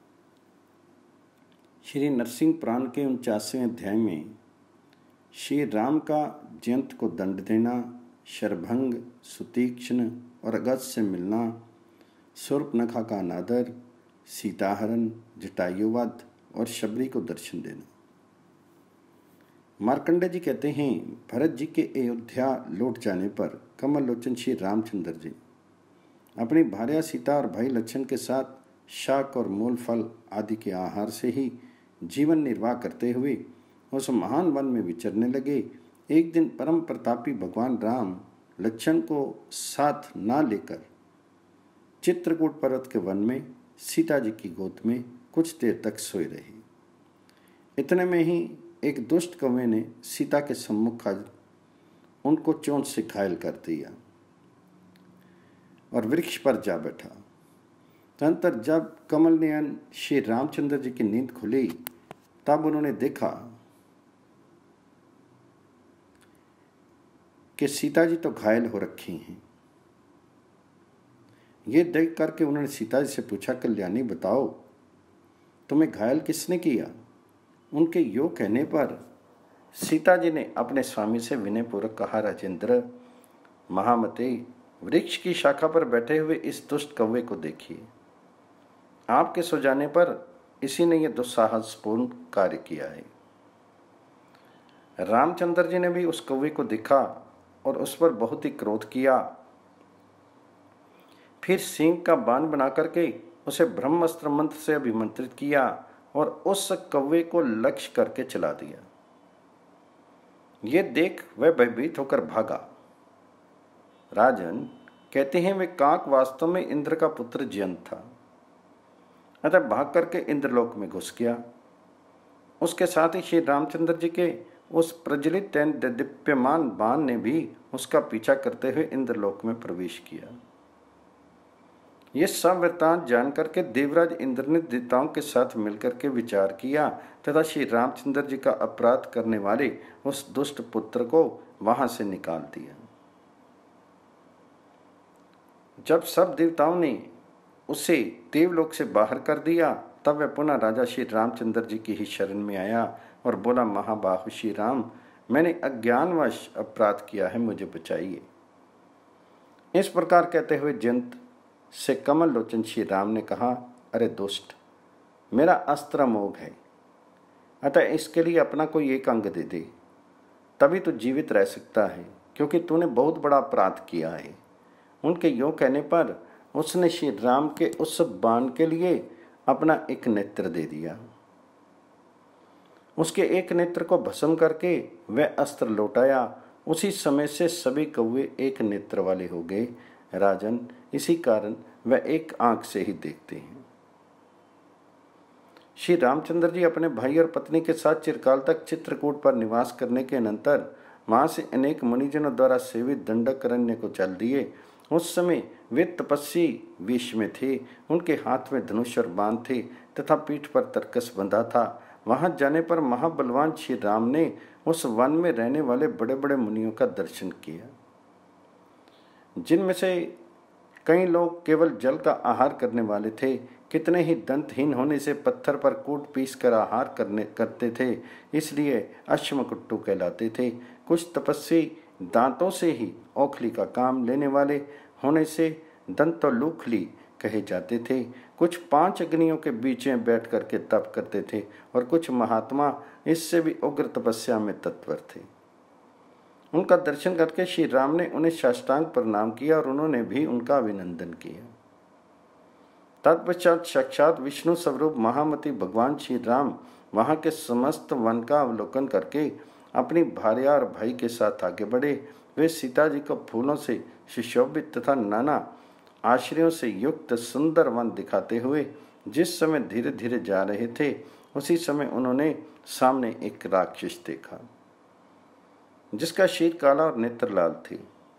श्री नरसिंह पुराण के उनचासवें अध्याय में श्री राम का जयंत को दंड देना, शरभंग, सुतीक्ष्ण और अगस्त से मिलना, शूर्पणखा का अनादर, सीताहरण, जटायुवध और शबरी को दर्शन देना। मार्कंडे जी कहते हैं, भरत जी के अयोध्या लौट जाने पर कमल लोचन श्री रामचंद्र जी अपनी भार्या सीता और भाई लक्ष्मण के साथ शाक और मूल फल आदि के आहार से ही जीवन निर्वाह करते हुए उस महान वन में विचरने लगे। एक दिन परम प्रतापी भगवान राम लक्ष्मण को साथ ना लेकर चित्रकूट पर्वत के वन में सीता जी की गोद में कुछ देर तक सोए रहे। इतने में ही एक दुष्ट कौवे ने सीता के सम्मुख आज उनको चोंच से घायल कर दिया और वृक्ष पर जा बैठा। तदंतर जब कमल नयन श्री रामचंद्र जी की नींद खुली तब उन्होंने देखा कि सीता जी तो घायल हो रखी हैं। ये देख करके उन्होंने सीता जी से पूछा, कल्याणी बताओ तुम्हें घायल किसने किया? उनके यो कहने पर सीता जी ने अपने स्वामी से विनयपूर्वक कहा, राजेंद्र महामते, वृक्ष की शाखा पर बैठे हुए इस दुष्ट कौवे को देखिए। आपके सो जाने पर इसी ने यह दुस्साहसपूर्ण कार्य किया है। रामचंद्र जी ने भी उस कौवे को देखा और उस पर बहुत ही क्रोध किया। फिर सिंह का बाण बना करके उसे ब्रह्मास्त्र मंत्र से अभिमंत्रित किया और उस कौवे को लक्ष्य करके चला दिया। ये देख वह भयभीत होकर भागा। राजन कहते हैं वे काक वास्तव में इंद्र का पुत्र जयंत था, अतः भाग करके इंद्रलोक में घुस गया। उसके साथ ही श्री रामचंद्र जी के उस प्रज्वलित दीप्यमान बाण ने भी उसका पीछा करते हुए इंद्रलोक में प्रवेश किया। ये सब वृत्तांत जानकर के देवराज इंद्र ने देवताओं के साथ मिलकर के विचार किया तथा श्री रामचंद्र जी का अपराध करने वाले उस दुष्ट पुत्र को वहां से निकाल दिया। जब सब देवताओं ने उसे देवलोक से बाहर कर दिया तब वह पुनः राजा श्री रामचंद्र जी की ही शरण में आया और बोला, महाबाहु श्री राम, मैंने अज्ञानवश अपराध किया है, मुझे बचाइए। इस प्रकार कहते हुए जयंत से कमल लोचन श्री राम ने कहा, अरे दुष्ट, मेरा अस्त्र अमोघ है, अतः इसके लिए अपना कोई एक अंग दे दे, तभी तो जीवित रह सकता है, क्योंकि तूने बहुत बड़ा अपराध किया है। उनके यों कहने पर उसने श्री राम के उस बाण के लिए अपना एक नेत्र दे दिया। उसके एक नेत्र को भस्म करके वह अस्त्र लौटाया। उसी समय से सभी कौवे एक नेत्र वाले हो गए। राजन, इसी कारण वह एक आंख से ही देखते हैं। श्री रामचंद्र जी अपने भाई और पत्नी के साथ चिरकाल तक चित्रकूट पर निवास करने के अनंतर वहां से अनेक मुनिजनों द्वारा सेवित दंडकारण्य को चल दिए। उस समय वे तपस्वी वेश में थे। उनके हाथ में धनुष और बाण थे तथा पीठ पर तरकस बंधा था। वहां जाने पर महाबलवान श्री राम ने उस वन में रहने वाले बड़े बड़े मुनियों का दर्शन किया, जिनमें से कई लोग केवल जल का आहार करने वाले थे, कितने ही दंतहीन होने से पत्थर पर कूट पीस कर आहार करने करते थे, इसलिए अश्मकुट्टू कहलाते थे। कुछ तपस्वी दांतों से ही औखली का काम लेने वाले होने से दंतोलूखली कहे जाते थे। कुछ पांच अग्नियों के बीच में बैठ करके तप करते थे और कुछ महात्मा इससे भी उग्र तपस्या में तत्पर थे। उनका दर्शन करके श्री राम ने उन्हें साष्टांग प्रणाम किया और उन्होंने भी उनका अभिनंदन किया। तत्पश्चात साक्षात विष्णु स्वरूप महामती भगवान श्री राम वहां के समस्त वन का अवलोकन करके अपनी भार्या और भाई के साथ आगे बढ़े। वे सीता जी को फूलों से सुशोभित तथा नाना आश्रयों से युक्त सुंदर वन दिखाते हुए जिस समय धीरे धीरे जा रहे थे, उसी समय उन्होंने सामने एक राक्षस देखा, जिसका शीर काला और नेत्र लाल थे।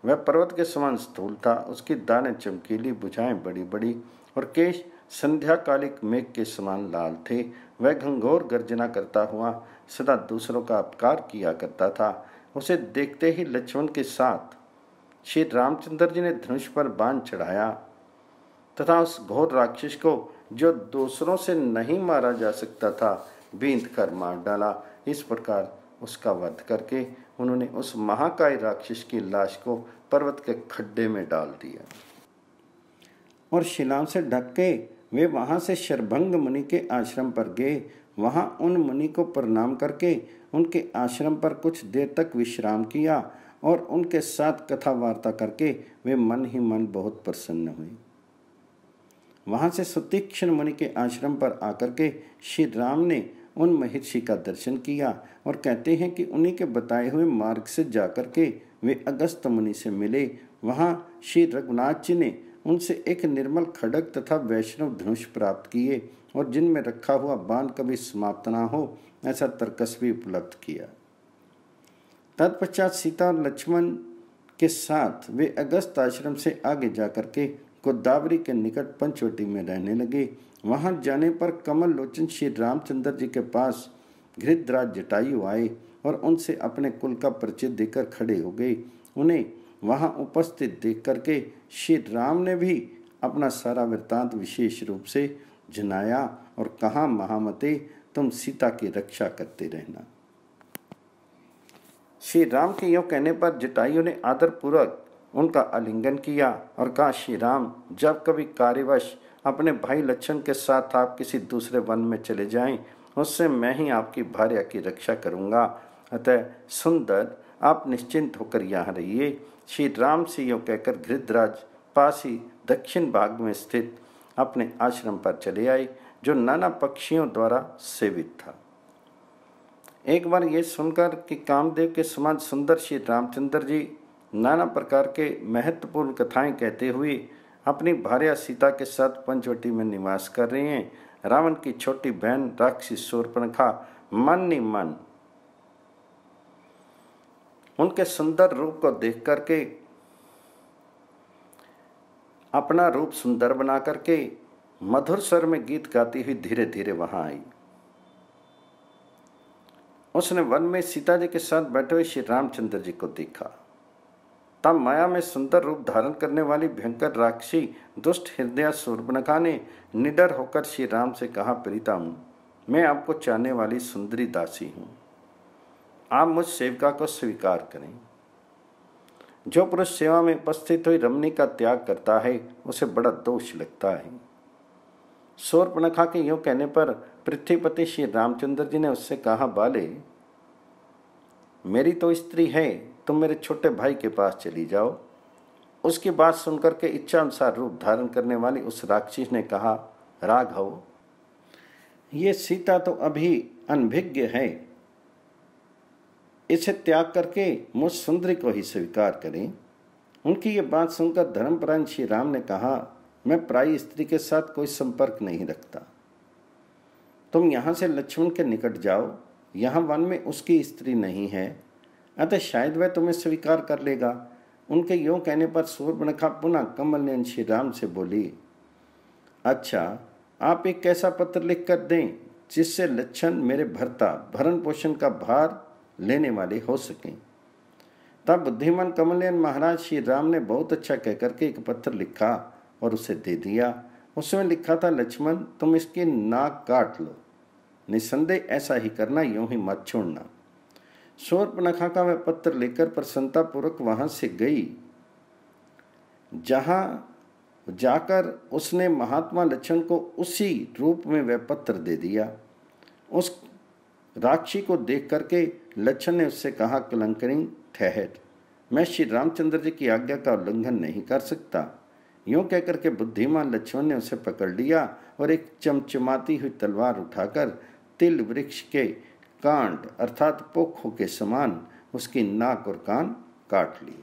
वह पर्वत के समान स्थूल था। उसकी दानें चमकीली, भुजाएं बड़ी बड़ी और केश संध्याकालिक मेघ के समान लाल थे। वह घंघोर गर्जना करता हुआ सदा दूसरों का अपकार किया करता था। उसे देखते ही लक्ष्मण के साथ श्री रामचंद्र जी ने धनुष पर बाण चढ़ाया तथा उस घोर राक्षस को, जो दूसरों से नहीं मारा जा सकता था, बींध कर मार डाला। इस प्रकार उसका वध करके उन्होंने उस महाकाय राक्षस की लाश को पर्वत के खड्डे में डाल दिया और शिलाओं से ढक के वे वहां से शरभंग मुनि के आश्रम पर गए। वहां उन मुनि को प्रणाम करके उनके आश्रम पर कुछ देर तक विश्राम किया और उनके साथ कथा वार्ता करके वे मन ही मन बहुत प्रसन्न हुए। वहां से सुतीक्ष्ण मुनि के आश्रम पर आकर के श्री राम ने उन महर्षि का दर्शन किया और कहते हैं कि उन्हीं के बताए हुए मार्ग से जाकर के वे अगस्त मुनि से मिले। वहां श्री रघुनाथ जी ने उनसे एक निर्मल खड्ग तथा वैष्णव धनुष प्राप्त किए और जिनमें रखा हुआ बाण कभी समाप्त ना हो ऐसा तरकस भी उपलब्ध किया। तत्पश्चात सीता और लक्ष्मण के साथ वे अगस्त आश्रम से आगे जाकर के गोदावरी के निकट पंचवटी में रहने लगे। वहां जाने पर कमल लोचन श्री रामचंद्र जी के पास घृतराज जटायु आए और उनसे अपने कुल का परिचय देकर खड़े हो गए। उन्हें वहां उपस्थित देख करके श्री राम ने भी अपना सारा वृत्तांत विशेष रूप से जनाया और कहा, महामते तुम सीता की रक्षा करते रहना। श्री राम के यों कहने पर जटायु ने आदरपूर्वक उनका आलिंगन किया और कहा, श्री राम, जब कभी कार्यवश अपने भाई लक्ष्मण के साथ आप किसी दूसरे वन में चले जाएं, उससे मैं ही आपकी भार्या की रक्षा करूंगा। अतः सुंदर, आप निश्चिंत होकर यहाँ रहिए। श्री राम से यों कहकर घृतराज पास ही दक्षिण भाग में स्थित अपने आश्रम पर चले आए, जो नाना पक्षियों द्वारा सेवित था। एक बार ये सुनकर कि कामदेव के समान सुंदर श्री रामचंद्र जी नाना प्रकार के महत्वपूर्ण कथाएं कहते हुए अपनी भार्या सीता के साथ पंचवटी में निवास कर रहे हैं, रावण की छोटी बहन राक्षसी शूर्पणखा मन ही मन उनके सुंदर रूप को देख करके अपना रूप सुंदर बना करके मधुर स्वर में गीत गाती हुई धीरे धीरे वहां आई। उसने वन में सीता जी के साथ बैठे हुए श्री रामचंद्र जी को देखा। तब माया में सुंदर रूप धारण करने वाली भयंकर राक्षसी दुष्ट हृदय शूर्पणखा ने निडर होकर श्री राम से कहा, प्रीतम, मैं आपको चाहने वाली सुंदरी दासी हूं, आप मुझ सेविका को स्वीकार करें। जो पुरुष सेवा में उपस्थित हुई रमणी का त्याग करता है उसे बड़ा दोष लगता है। शूर्पणखा के यूं कहने पर पृथ्वीपति श्री रामचंद्र जी ने उससे कहा, बाले, मेरी तो स्त्री है, तुम मेरे छोटे भाई के पास चली जाओ। उसकी बात सुनकर के इच्छा अनुसार रूप धारण करने वाली उस राक्षसी ने कहा, राघव, ये सीता तो अभी अनभिज्ञ है, इसे त्याग करके मुझ सुंदरी को ही स्वीकार करें। उनकी ये बात सुनकर धर्मपरायण श्री राम ने कहा, मैं पराई स्त्री के साथ कोई संपर्क नहीं रखता। तुम यहाँ से लक्ष्मण के निकट जाओ, यहाँ वन में उसकी स्त्री नहीं है, अतः शायद वह तुम्हें स्वीकार कर लेगा। उनके यों कहने पर शूर्पणखा पुनः कमल नयन श्री राम से बोली, अच्छा, आप एक ऐसा पत्र लिख कर दें जिससे लक्ष्मण मेरे भर्ता भरण पोषण का भार लेने वाले हो सकें। तब बुद्धिमान कमल नयन महाराज श्री राम ने बहुत अच्छा कहकर के एक पत्र लिखा और उसे दे दिया। उसमें लिखा था, लक्ष्मण, तुम इसकी नाक काट लो, निसंदेह ऐसा ही करना, यूं ही मत छोड़ना। शूर्पणखा का वह पत्र लेकर प्रसन्नता पूर्वक वहां से गई, जहां जाकर उसने महात्मा लक्ष्मण को उसी रूप में वह पत्र दे दिया। उस राक्षसी को देख करके लक्ष्मण ने उससे कहा, कलंकनी, ठहर, मैं श्री रामचंद्र जी की आज्ञा का उल्लंघन नहीं कर सकता। यूं कहकर के बुद्धिमान लक्ष्मण ने उसे पकड़ लिया और एक चमचमाती हुई तलवार उठाकर तिल वृक्ष के कांड अर्थात पोखों के समान उसकी नाक और कान काट लिए।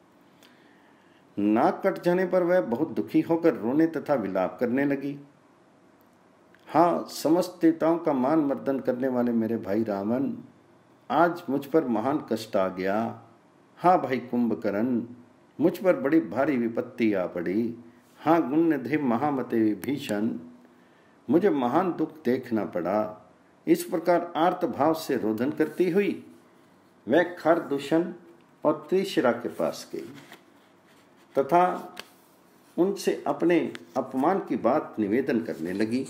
नाक कट जाने पर वह बहुत दुखी होकर रोने तथा विलाप करने लगी। हाँ, समस्त देवताओं का मान मर्दन करने वाले मेरे भाई रावण, आज मुझ पर महान कष्ट आ गया। हाँ भाई कुंभकर्ण, मुझ पर बड़ी भारी विपत्ति आ पड़ी। हाँ गुणनिधि महामते विभीषण, मुझे महान दुख देखना पड़ा। इस प्रकार आर्त भाव से रोदन करती हुई वह खरदूषण और त्रिशिरा के पास गई तथा उनसे अपने अपमान की बात निवेदन करने लगी।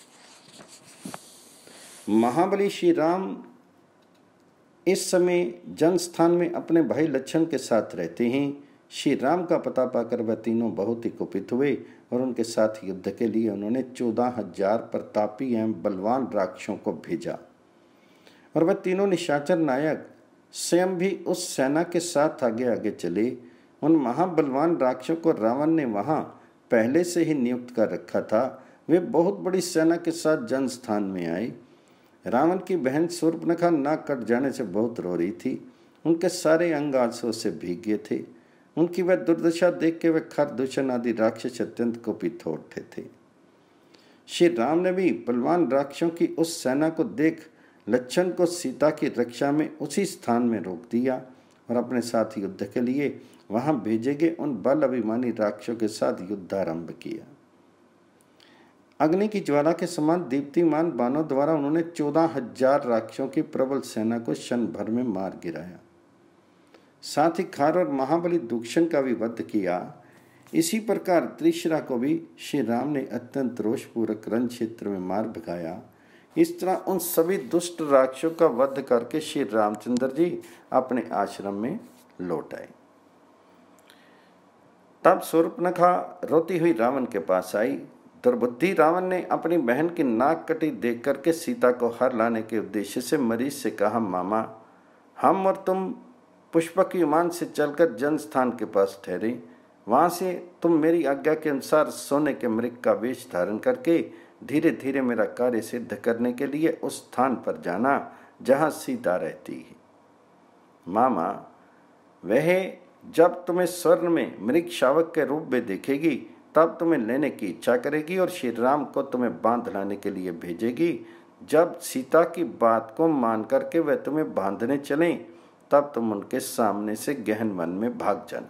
महाबली श्री राम इस समय जनस्थान में अपने भाई लक्ष्मण के साथ रहते हैं। श्री राम का पता पाकर वह तीनों बहुत ही कुपित हुए और उनके साथ युद्ध के लिए उन्होंने चौदह हजार प्रतापी एवं बलवान राक्षसों को भेजा और वह तीनों निशाचर नायक स्वयं भी उस सेना के साथ आगे आगे चले। उन महाबलवान राक्षसों को रावण ने वहां पहले से ही नियुक्त कर रखा था। वे बहुत बड़ी सेना के साथ जनस्थान में आए। रावण की बहन शूर्पणखा नाक कट जाने से बहुत रो रही थी। उनके सारे अंग आंसुओं से भीग गए थे। उनकी वह दुर्दशा देख के वे खरदूषण आदि राक्षस अत्यंत कुपित हो उठे थे। श्री राम ने भी बलवान राक्षसों की उस सेना को देख लक्ष्मण को सीता की रक्षा में उसी स्थान में रोक दिया और अपने साथ युद्ध के लिए वहां भेजे गए उन बल अभिमानी राक्षसों के साथ युद्ध आरंभ किया। अग्नि की ज्वाला के समान दीप्तिमान बाणों द्वारा उन्होंने चौदह हजार राक्षसों की प्रबल सेना को क्षण भर में मार गिराया। साथ ही खार और महाबली दुष्यंत का भी वध किया। इसी प्रकार त्रिशिरा को भी श्री राम ने अत्यंत रोषपूर्वक रण क्षेत्र में मार भगाया। इस तरह उन सभी दुष्ट राक्षसों का वध करके श्री रामचंद्र जी अपने आश्रम में लौट आए। तब शूर्पणखा रोती हुई रावण के पास आई। दुर्बुद्धि रावण ने अपनी बहन की नाक कटी देख करके सीता को हर लाने के उद्देश्य से मरीच से कहा, मामा हम और तुम पुष्पक विमान से चलकर जनस्थान के पास ठहरे। वहां से तुम मेरी आज्ञा के अनुसार सोने के मृग का वेश धारण करके धीरे धीरे मेरा कार्य सिद्ध करने के लिए उस स्थान पर जाना जहां सीता रहती है। मामा वह जब तुम्हें स्वर्ण में मृग शावक के रूप में देखेगी तब तुम्हें लेने की इच्छा करेगी और श्री राम को तुम्हें बांध लाने के लिए भेजेगी। जब सीता की बात को मान करके वह तुम्हें बांधने चलें तब तुम उनके सामने से गहन वन में भाग जाना।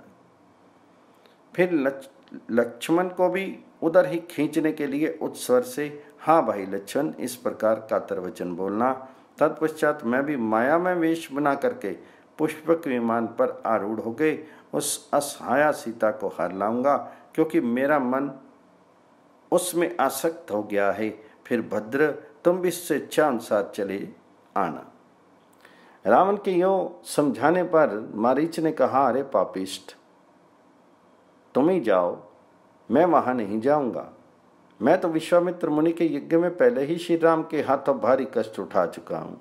फिर लक्ष्मण को भी उधर ही खींचने के लिए उच्च स्वर से, हाँ भाई लक्ष्मण, इस प्रकार कातर वचन बोलना। तत्पश्चात मैं भी माया में वेश बना करके पुष्पक विमान पर आरूढ़ हो गए उस असहाया सीता को हार लाऊंगा, क्योंकि मेरा मन उसमें आसक्त हो गया है। फिर भद्र तुम भी स्वेच्छा अनुसार चले आना। रावण के यों समझाने पर मारीच ने कहा, अरे पापिष्ठ, तुम ही जाओ, मैं वहां नहीं जाऊंगा। मैं तो विश्वामित्र मुनि के यज्ञ में पहले ही श्री राम के हाथों भारी कष्ट उठा चुका हूं।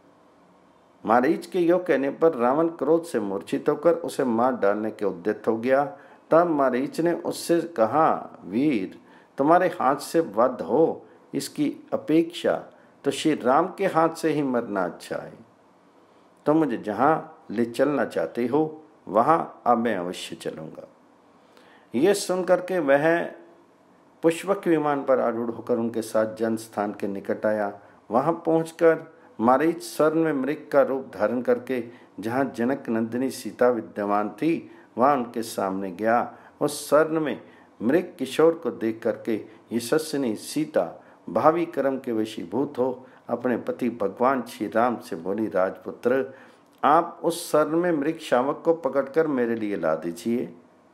मारीच के यो कहने पर रावण क्रोध से मूर्छित होकर उसे मार डालने के उद्यत हो गया। तब मारीच ने उससे कहा, वीर, तुम्हारे हाथ से वध हो इसकी अपेक्षा तो श्री राम के हाथ से ही मरना अच्छा है। तो मुझे जहां ले चलना चाहते हो वहां अब मैं अवश्य चलूंगा। ये सुनकर के वह पुष्पक विमान पर आरूढ़ होकर उनके साथ जनस्थान के निकट आया। वहां पहुंचकर मारीच स्वर्ण में मृग का रूप धारण करके जहां जनक नंदिनी सीता विद्यमान थी वहां उनके सामने गया। उस स्वर्ण में मृग किशोर को देख करके यशस्विनी सीता भावी कर्म के वशीभूत हो अपने पति भगवान श्री राम से बोली, राजपुत्र, आप उस स्वर्ण में मृग शावक को पकड़कर मेरे लिए ला दीजिए।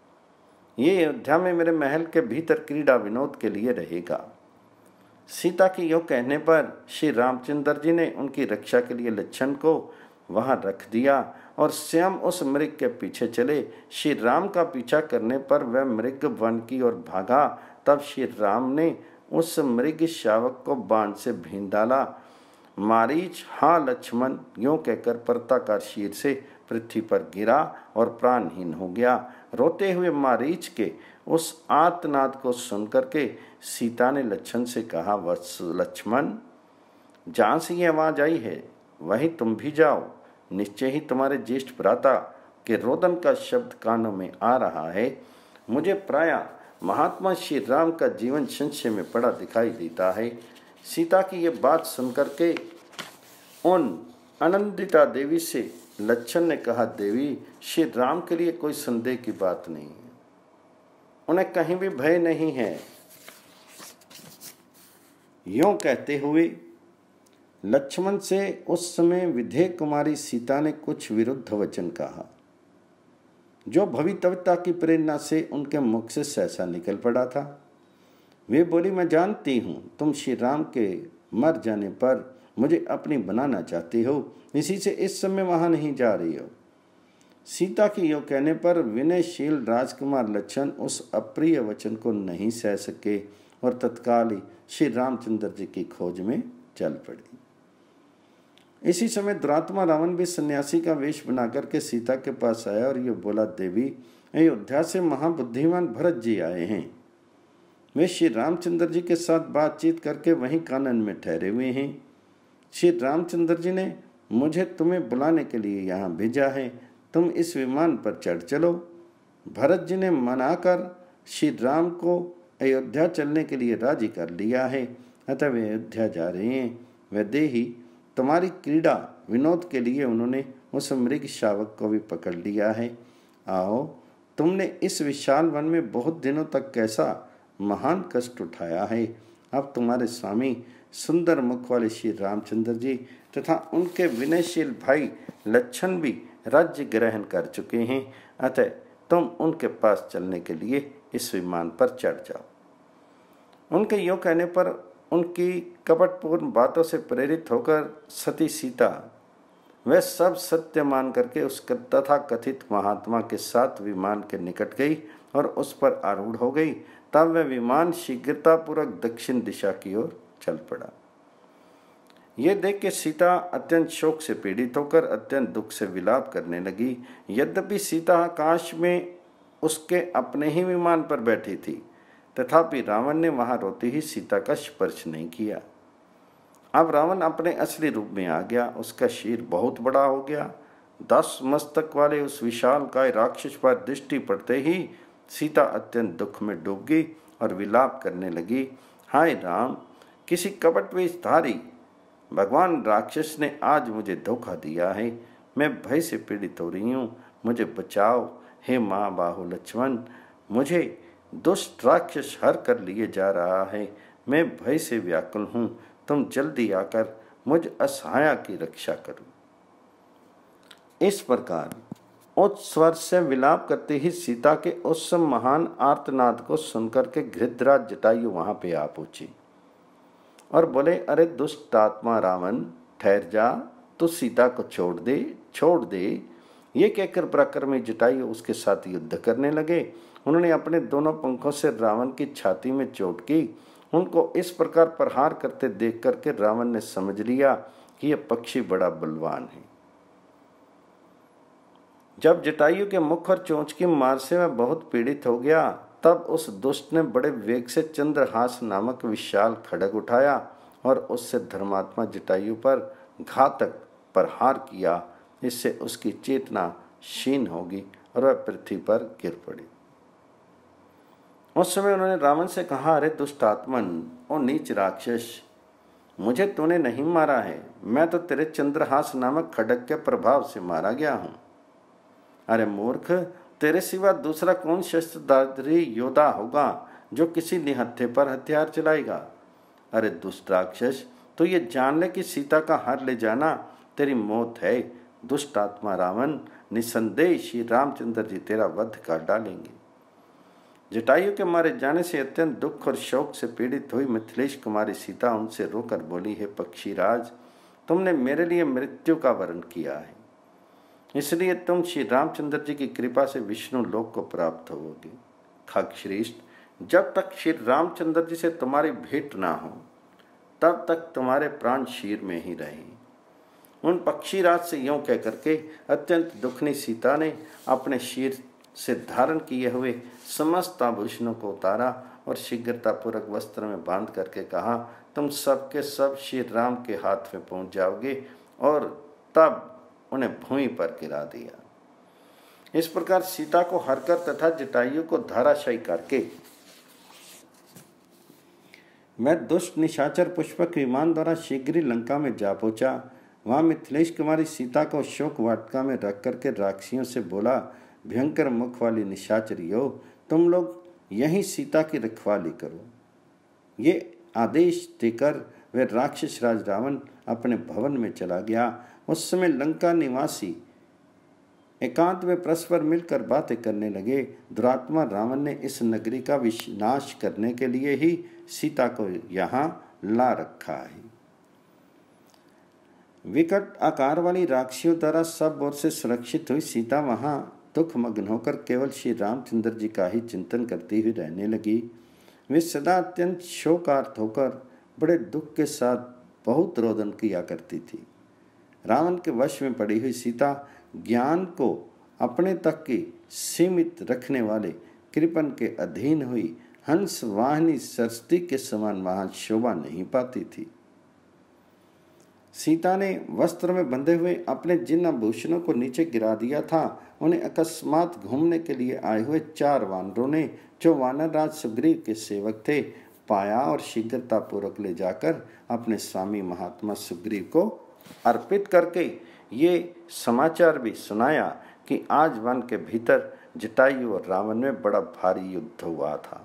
ये अयोध्या में मेरे महल के भीतर क्रीड़ा विनोद के लिए रहेगा। सीता के यो कहने पर श्री रामचंद्र जी ने उनकी रक्षा के लिए लक्ष्मण को वहां रख दिया और स्वयं उस मृग के पीछे चले। श्री राम का पीछा करने पर वह मृग वन की ओर भागा। तब श्री राम ने उस मृग शावक को बाण से भीन डाला। मारीच, हाँ लक्ष्मण, यूं कहकर पर्वताकार शीर से पृथ्वी पर गिरा और प्राणहीन हो गया। रोते हुए मारीच के उस आर्तनाद को सुनकर के सीता ने लक्ष्मण से कहा, वत्स लक्ष्मण, जहां से ये आवाज आई है वहीं तुम भी जाओ। निश्चय ही तुम्हारे ज्येष्ठ भ्राता के रोदन का शब्द कानों में आ रहा है। मुझे प्राय महात्मा श्री राम का जीवन संशय में पड़ा दिखाई देता है। सीता की ये बात सुनकर के उन आनंदिता देवी से लक्षण ने कहा, देवी, श्री राम के लिए कोई संदेह की बात नहीं है, उन्हें कहीं भी भय नहीं है। यूं कहते हुए लक्ष्मण से उस समय विधेय कुमारी सीता ने कुछ विरुद्ध वचन कहा, जो भवितव्यता की प्रेरणा से उनके मुख से सहसा निकल पड़ा था। वे बोली, मैं जानती हूँ तुम श्री राम के मर जाने पर मुझे अपनी बनाना चाहती हो, इसी से इस समय वहां नहीं जा रही हो। सीता की यो कहने पर विनयशील राजकुमार लक्षण उस अप्रिय वचन को नहीं सह सके और तत्काल ही श्री रामचंद्र जी की खोज में चल पड़ी। इसी समय दुरात्मा रावण भी सन्यासी का वेश बना करके सीता के पास आया और ये बोला, देवी, अयोध्या से महाबुद्धिमान भरत जी आए हैं। वे श्री रामचंद्र जी के साथ बातचीत करके वहीं कानन में ठहरे हुए हैं। श्री रामचंद्र जी ने मुझे तुम्हें बुलाने के लिए यहाँ भेजा है, तुम इस विमान पर चढ़ चलो। भरत जी ने मनाकर श्री राम को अयोध्या चलने के लिए राजी कर लिया है, अतः वे अयोध्या जा रहे हैं। वैदेही, तुम्हारी क्रीड़ा विनोद के लिए उन्होंने उस मृग शावक को भी पकड़ लिया है। आओ, तुमने इस विशाल वन में बहुत दिनों तक कैसा महान कष्ट उठाया है। अब तुम्हारे स्वामी सुंदर मुख वाले श्री रामचंद्र जी तथा उनके विनयशील भाई लक्षण भी राज्य ग्रहण कर चुके हैं, अतः तुम उनके पास चलने के लिए इस विमान पर चढ़ जाओ। उनके यूँ कहने पर उनकी कपटपूर्ण बातों से प्रेरित होकर सती सीता वह सब सत्य मान करके उस तथा कथित महात्मा के साथ विमान के निकट गई और उस पर आरूढ़ हो गई। तब वह विमान शीघ्रतापूर्वक दक्षिण दिशा की ओर चल पड़ा। ये देख के सीता अत्यंत शोक से पीड़ित होकर अत्यंत दुख से विलाप करने लगी। यद्यपि सीता आकाश में उसके अपने ही विमान पर बैठी थी, तथापि रावण ने वहां रोते ही सीता का स्पर्श नहीं किया। अब रावण अपने असली रूप में आ गया। उसका शीर बहुत बड़ा हो गया। दस मस्तक वाले उस विशाल काय राक्षस पर दृष्टि पड़ते ही सीता अत्यंत दुख में डूब गई और विलाप करने लगी, हाय राम, किसी कपटवेशधारी भगवान राक्षस ने आज मुझे धोखा दिया है। मैं भय से पीड़ित हो रही हूँ, मुझे बचाओ। हे माँ बाहु लक्ष्मण, मुझे दुष्ट राक्षस हर कर लिए जा रहा है। मैं भय से व्याकुल हूँ, तुम जल्दी आकर मुझ असहाया की रक्षा करो। इस प्रकार उच्च स्वर से विलाप करते ही सीता के उस महान आर्तनाद को सुनकर के घृतराज जटायु वहां पे आ पहुंची और बोले, अरे दुष्ट आत्मा रावण, ठहर जा, तू सीता को छोड़ दे, छोड़ दे। ये कहकर पराक्रमी जटायु उसके साथ युद्ध करने लगे। उन्होंने अपने दोनों पंखों से रावण की छाती में चोट की। उनको इस प्रकार प्रहार करते देख करके रावण ने समझ लिया कि यह पक्षी बड़ा बलवान है। जब जटायु के मुख और चोंच की मार से वह बहुत पीड़ित हो गया, तब उस दुष्ट ने बड़े वेग से चंद्रहास नामक विशाल खड्ग उठाया और उससे धर्मात्मा जटायु पर घातक प्रहार किया। इससे उसकी चेतना क्षीण होगी और वह पृथ्वी पर गिर पड़ी। उस समय उन्होंने रावण से कहा, अरे दुष्ट आत्मन, ओ नीच राक्षस, मुझे तूने नहीं मारा है, मैं तो तेरे चंद्रहास नामक खड्ग के प्रभाव से मारा गया हूँ। अरे मूर्ख, तेरे सिवा दूसरा कौन शस्त्रधारी योद्धा होगा जो किसी निहत्थे पर हथियार चलाएगा। अरे दुष्ट राक्षस, तो ये जान ले कि सीता का हार ले जाना तेरी मौत है। दुष्ट आत्मा रावण, निसंदेह श्री रामचंद्र जी तेरा वध कर डालेंगे। जटायु के मारे जाने से अत्यंत दुख और शोक से पीड़ित हुई मिथिलेश कुमारी सीता उनसे रोकर बोली, हे पक्षीराज, तुमने मेरे लिए मृत्यु का वरण किया है, इसलिए तुम श्री रामचंद्र जी की कृपा से विष्णु लोक को प्राप्त होगे। खगश्रेष्ठ, जब तक श्री रामचंद्र जी से तुम्हारी भेंट ना हो तब तक तुम्हारे प्राण शीर में ही रहे। उन पक्षीराज से यूं कह करके अत्यंत दुखनी सीता ने अपने शीर से धारण किए हुए समस्त आभूषणों को उतारा और शीघ्रतापूर्वक वस्त्र में बांध करके कहा, तुम सबके सब श्री राम के हाथ में पहुंच जाओगे, और तब उन्हें भूमि पर गिरा दिया। इस प्रकार सीता को हरकर तथा जटायु को धाराशायी करके मैं दुष्ट निशाचर पुष्पक विमान द्वारा शीघ्र ही लंका में जा पहुंचा। वहाँ मिथिलेश कुमारी सीता को शोक वाटिका में रख करके राक्षियों से बोला, भयंकर मुख वाली निशाचरियो, तुम लोग यहीं सीता की रखवाली करो। ये आदेश देकर वह राक्षस राज रावण अपने भवन में चला गया। उस समय लंका निवासी एकांत में परस्पर मिलकर बातें करने लगे। दुरात्मा रावण ने इस नगरी का विनाश करने के लिए ही सीता को यहाँ ला रखा है। विकट आकार वाली राक्षियों द्वारा सब ओर से सुरक्षित हुई सीता वहाँ दुख मग्न होकर केवल श्री रामचंद्र जी का ही चिंतन करती हुई रहने लगी। वे सदा अत्यंत शोकार्त होकर बड़े दुख के साथ बहुत रोदन किया करती थी। रावण के वश में पड़ी हुई सीता ज्ञान को अपने तक की सीमित रखने वाले कृपन के अधीन हुई हंस वाहिनी सरस्वती के समान वहां शोभा नहीं पाती थी। सीता ने वस्त्र में बंधे हुए अपने जिन आभूषणों को नीचे गिरा दिया था, उन्हें अकस्मात घूमने के लिए आए हुए चार वानरों ने, जो वानर राज सुग्रीव के सेवक थे, पाया और शीघ्रता पूर्वक ले जाकर अपने स्वामी महात्मा सुग्रीव को अर्पित करके ये समाचार भी सुनाया कि आज वन के भीतर जटायु और रावण में बड़ा भारी युद्ध हुआ था।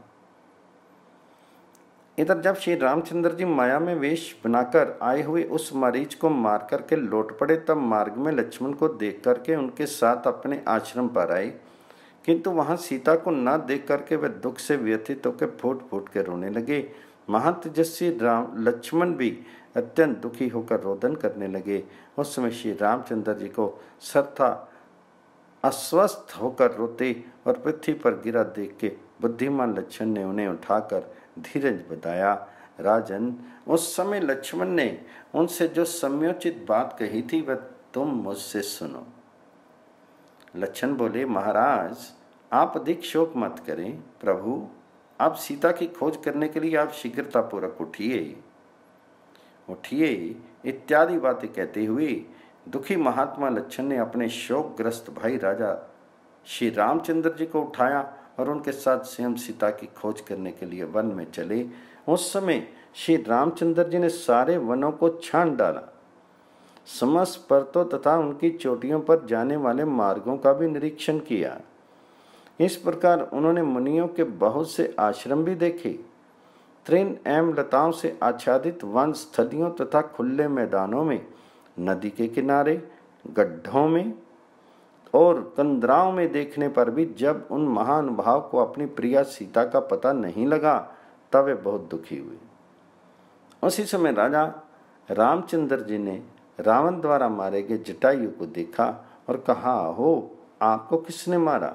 इधर जब श्री रामचंद्र जी माया में वेश बनाकर आए हुए उस मरीच को मार करके लौट पड़े, तब मार्ग में लक्ष्मण को देख करके उनके साथ अपने आश्रम पर आए, किंतु वहां सीता को न देख करके वे दुख से व्यथित होकर फूट फूट के रोने लगे। महातेजस्वी राम लक्ष्मण भी अत्यंत दुखी होकर रोदन करने लगे। उस समय श्री रामचंद्र जी को सर्था अस्वस्थ होकर रोते और पृथ्वी पर गिरा देख के बुद्धिमान लक्ष्मण ने उन्हें उठाकर धीरज बताया। राजन, उस समय लक्ष्मण ने उनसे जो सम्योचित बात कही थी वह तुम मुझसे सुनो। लक्ष्मण बोले, महाराज आप अधिक शोक मत करें। प्रभु, आप सीता की खोज करने के लिए आप शीघ्रतापूर्वक उठिए उठिए इत्यादि बातें कहते हुए दुखी महात्मा लक्ष्मण ने अपने शोकग्रस्त भाई राजा श्री रामचंद्र जी को उठाया और उनके साथ स्वयं सीता की खोज करने के लिए वन में चले। उस समय श्री रामचंद्र जी ने सारे वनों को छान डाला, समस्त पर्वतों तथा उनकी चोटियों पर जाने वाले मार्गों का भी निरीक्षण किया। इस प्रकार उन्होंने मुनियों के बहुत से आश्रम भी देखे। तृण एवं लताओं से आच्छादित वन स्थलियों तथा खुले मैदानों में, नदी के किनारे, गड्ढों में और कंदराओं में देखने पर भी जब उन महानुभाव को अपनी प्रिया सीता का पता नहीं लगा, तब वे बहुत दुखी हुए। उसी समय राजा रामचंद्र जी ने रावण द्वारा मारे गए जटायु को देखा और कहा, हो आपको किसने मारा?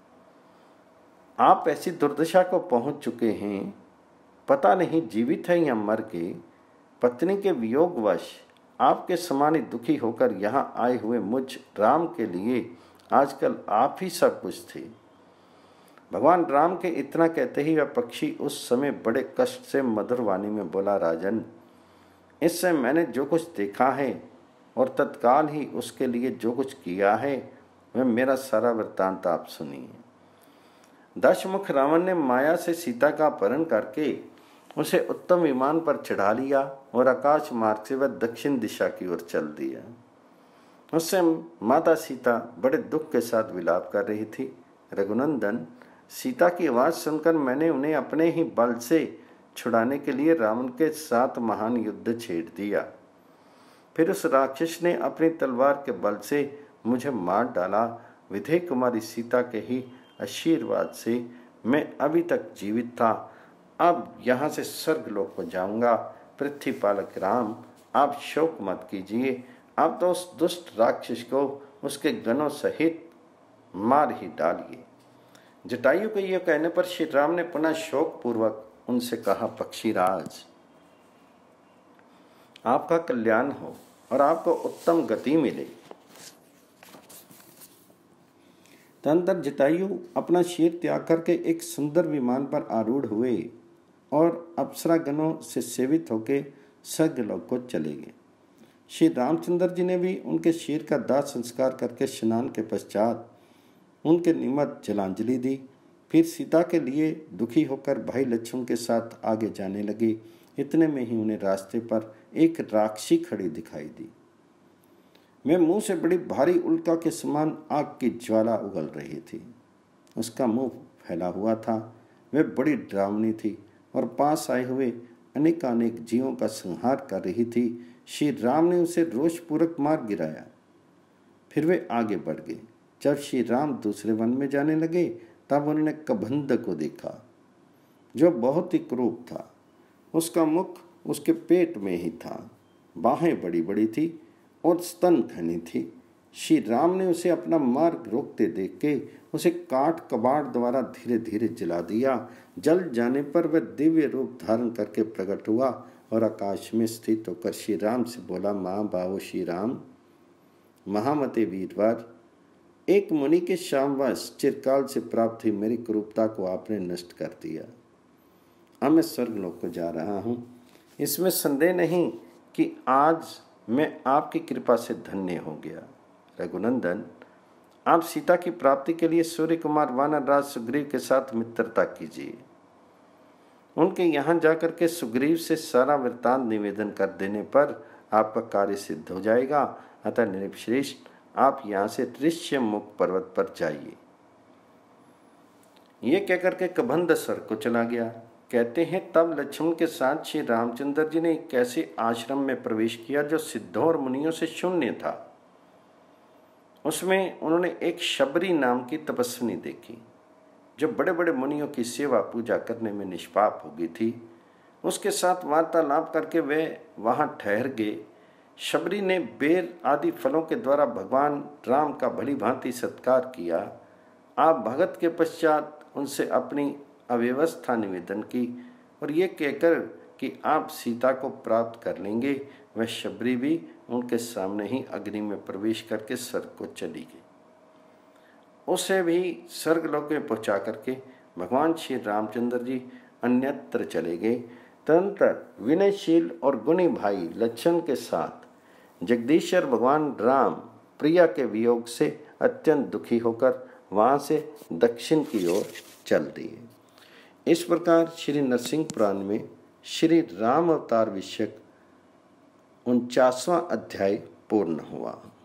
आप ऐसी दुर्दशा को पहुंच चुके हैं, पता नहीं जीवित है या मर के। पत्नी के वियोगवश आपके समान ही दुखी होकर यहाँ आए हुए मुझ राम के लिए आजकल आप ही सब कुछ थे। भगवान राम के इतना कहते ही वह पक्षी उस समय बड़े कष्ट से मधुर वाणी में बोला, राजन, इससे मैंने जो कुछ देखा है और तत्काल ही उसके लिए जो कुछ किया है, वह मेरा सारा वृत्तांत आप सुनिए। दशमुख रावण ने माया से सीता का अपहरण करके उसे उत्तम विमान पर चढ़ा लिया और आकाश मार्ग से वह दक्षिण दिशा की ओर चल दिया। उससे माता सीता बड़े दुख के साथ विलाप कर रही थी। रघुनंदन, सीता की आवाज सुनकर मैंने उन्हें अपने ही बल से छुड़ाने के लिए रावण के साथ महान युद्ध छेड़ दिया। फिर उस राक्षस ने अपनी तलवार के बल से मुझे मार डाला। विधेय कुमारी सीता के ही आशीर्वाद से मैं अभी तक जीवित था। अब यहाँ से स्वर्गलोक को जाऊंगा। पृथ्वी पालक राम, आप शोक मत कीजिए। आप तो उस दुष्ट राक्षस को उसके गणों सहित मार ही डालिए। जटायु के यह कहने पर श्री राम ने पुनः शोक पूर्वक उनसे कहा, पक्षीराज, आपका कल्याण हो और आपको उत्तम गति मिले। तदनंतर जटायु अपना शीर त्याग करके एक सुंदर विमान पर आरूढ़ हुए और अप्सरा गणों से सेवित होकर स्वर्गलोक को चले गए। श्री रामचंद्र जी ने भी उनके शीर का दाह संस्कार करके स्नान के पश्चात उनके निमित्त जलांजलि दी। फिर सीता के लिए दुखी होकर भाई लक्ष्मण के साथ आगे जाने लगे। इतने में ही उन्हें रास्ते पर एक राक्षसी खड़ी दिखाई दी। में मुंह से बड़ी भारी उल्का के समान आग की ज्वाला उगल रही थी। उसका मुंह फैला हुआ था। वह बड़ी डरावनी थी और पास आए हुए अनेकानेक जीवों का संहार कर रही थी। श्री राम ने उसे रोषपूर्वक मार गिराया। फिर वे आगे बढ़ गए। जब श्री राम दूसरे वन में जाने लगे तब उन्होंने कबंध को देखा, जो बहुत ही क्रूर था। उसका मुख उसके पेट में ही था, बाहें बड़ी बड़ी थी और स्तन घनी थी। श्री राम ने उसे अपना मार्ग रोकते देख के उसे काट कबाड़ द्वारा धीरे धीरे जला दिया। जल जाने पर वह दिव्य रूप धारण करके प्रकट हुआ और आकाश में स्थित होकर श्री राम से बोला, माँ बाबू श्री राम, महामते वीरवर, एक मुनि के शामवश चिरकाल से प्राप्त हुई मेरी कुरूपता को आपने नष्ट कर दिया। अब मैं स्वर्गलोक को जा रहा हूँ। इसमें संदेह नहीं कि आज मैं आपकी कृपा से धन्य हो गया। रघुनंदन, आप सीता की प्राप्ति के लिए सूर्य कुमार वानर राज सुग्रीव के साथ मित्रता कीजिए। उनके यहाँ जाकर के सुग्रीव से सारा वृत्तांत निवेदन कर देने पर आपका कार्य सिद्ध हो जाएगा। अतः नृपश्रेष्ठ, आप यहाँ से दृश्य मुख पर्वत पर जाइए। ये कहकर के कबंध स्वर्ग को चला गया। कहते हैं तब लक्ष्मण के साथ श्री रामचंद्र जी ने एक ऐसे आश्रम में प्रवेश किया जो सिद्धों और मुनियों से शून्य था। उसमें उन्होंने एक शबरी नाम की तपस्विनी देखी, जो बड़े बड़े मुनियों की सेवा पूजा करने में निष्पाप हो गई थी। उसके साथ वार्तालाप करके वे वहां ठहर गए। शबरी ने बेर आदि फलों के द्वारा भगवान राम का भली भांति सत्कार किया। आप भगत के पश्चात उनसे अपनी अव्यवस्था निवेदन की और ये कहकर कि आप सीता को प्राप्त कर लेंगे, वह शबरी भी उनके सामने ही अग्नि में प्रवेश करके स्वर्ग को चली गई। उसे भी स्वर्गलोक में पहुंचा करके भगवान श्री रामचंद्र जी अन्यत्र चले गए। तदनंतर विनयशील और गुणी भाई लक्ष्मण के साथ जगदीश्वर भगवान राम प्रिया के वियोग से अत्यंत दुखी होकर वहां से दक्षिण की ओर चल दिए। इस प्रकार श्री नरसिंह पुराण में श्री राम अवतार विषयक उनचासवां अध्याय पूर्ण हुआ।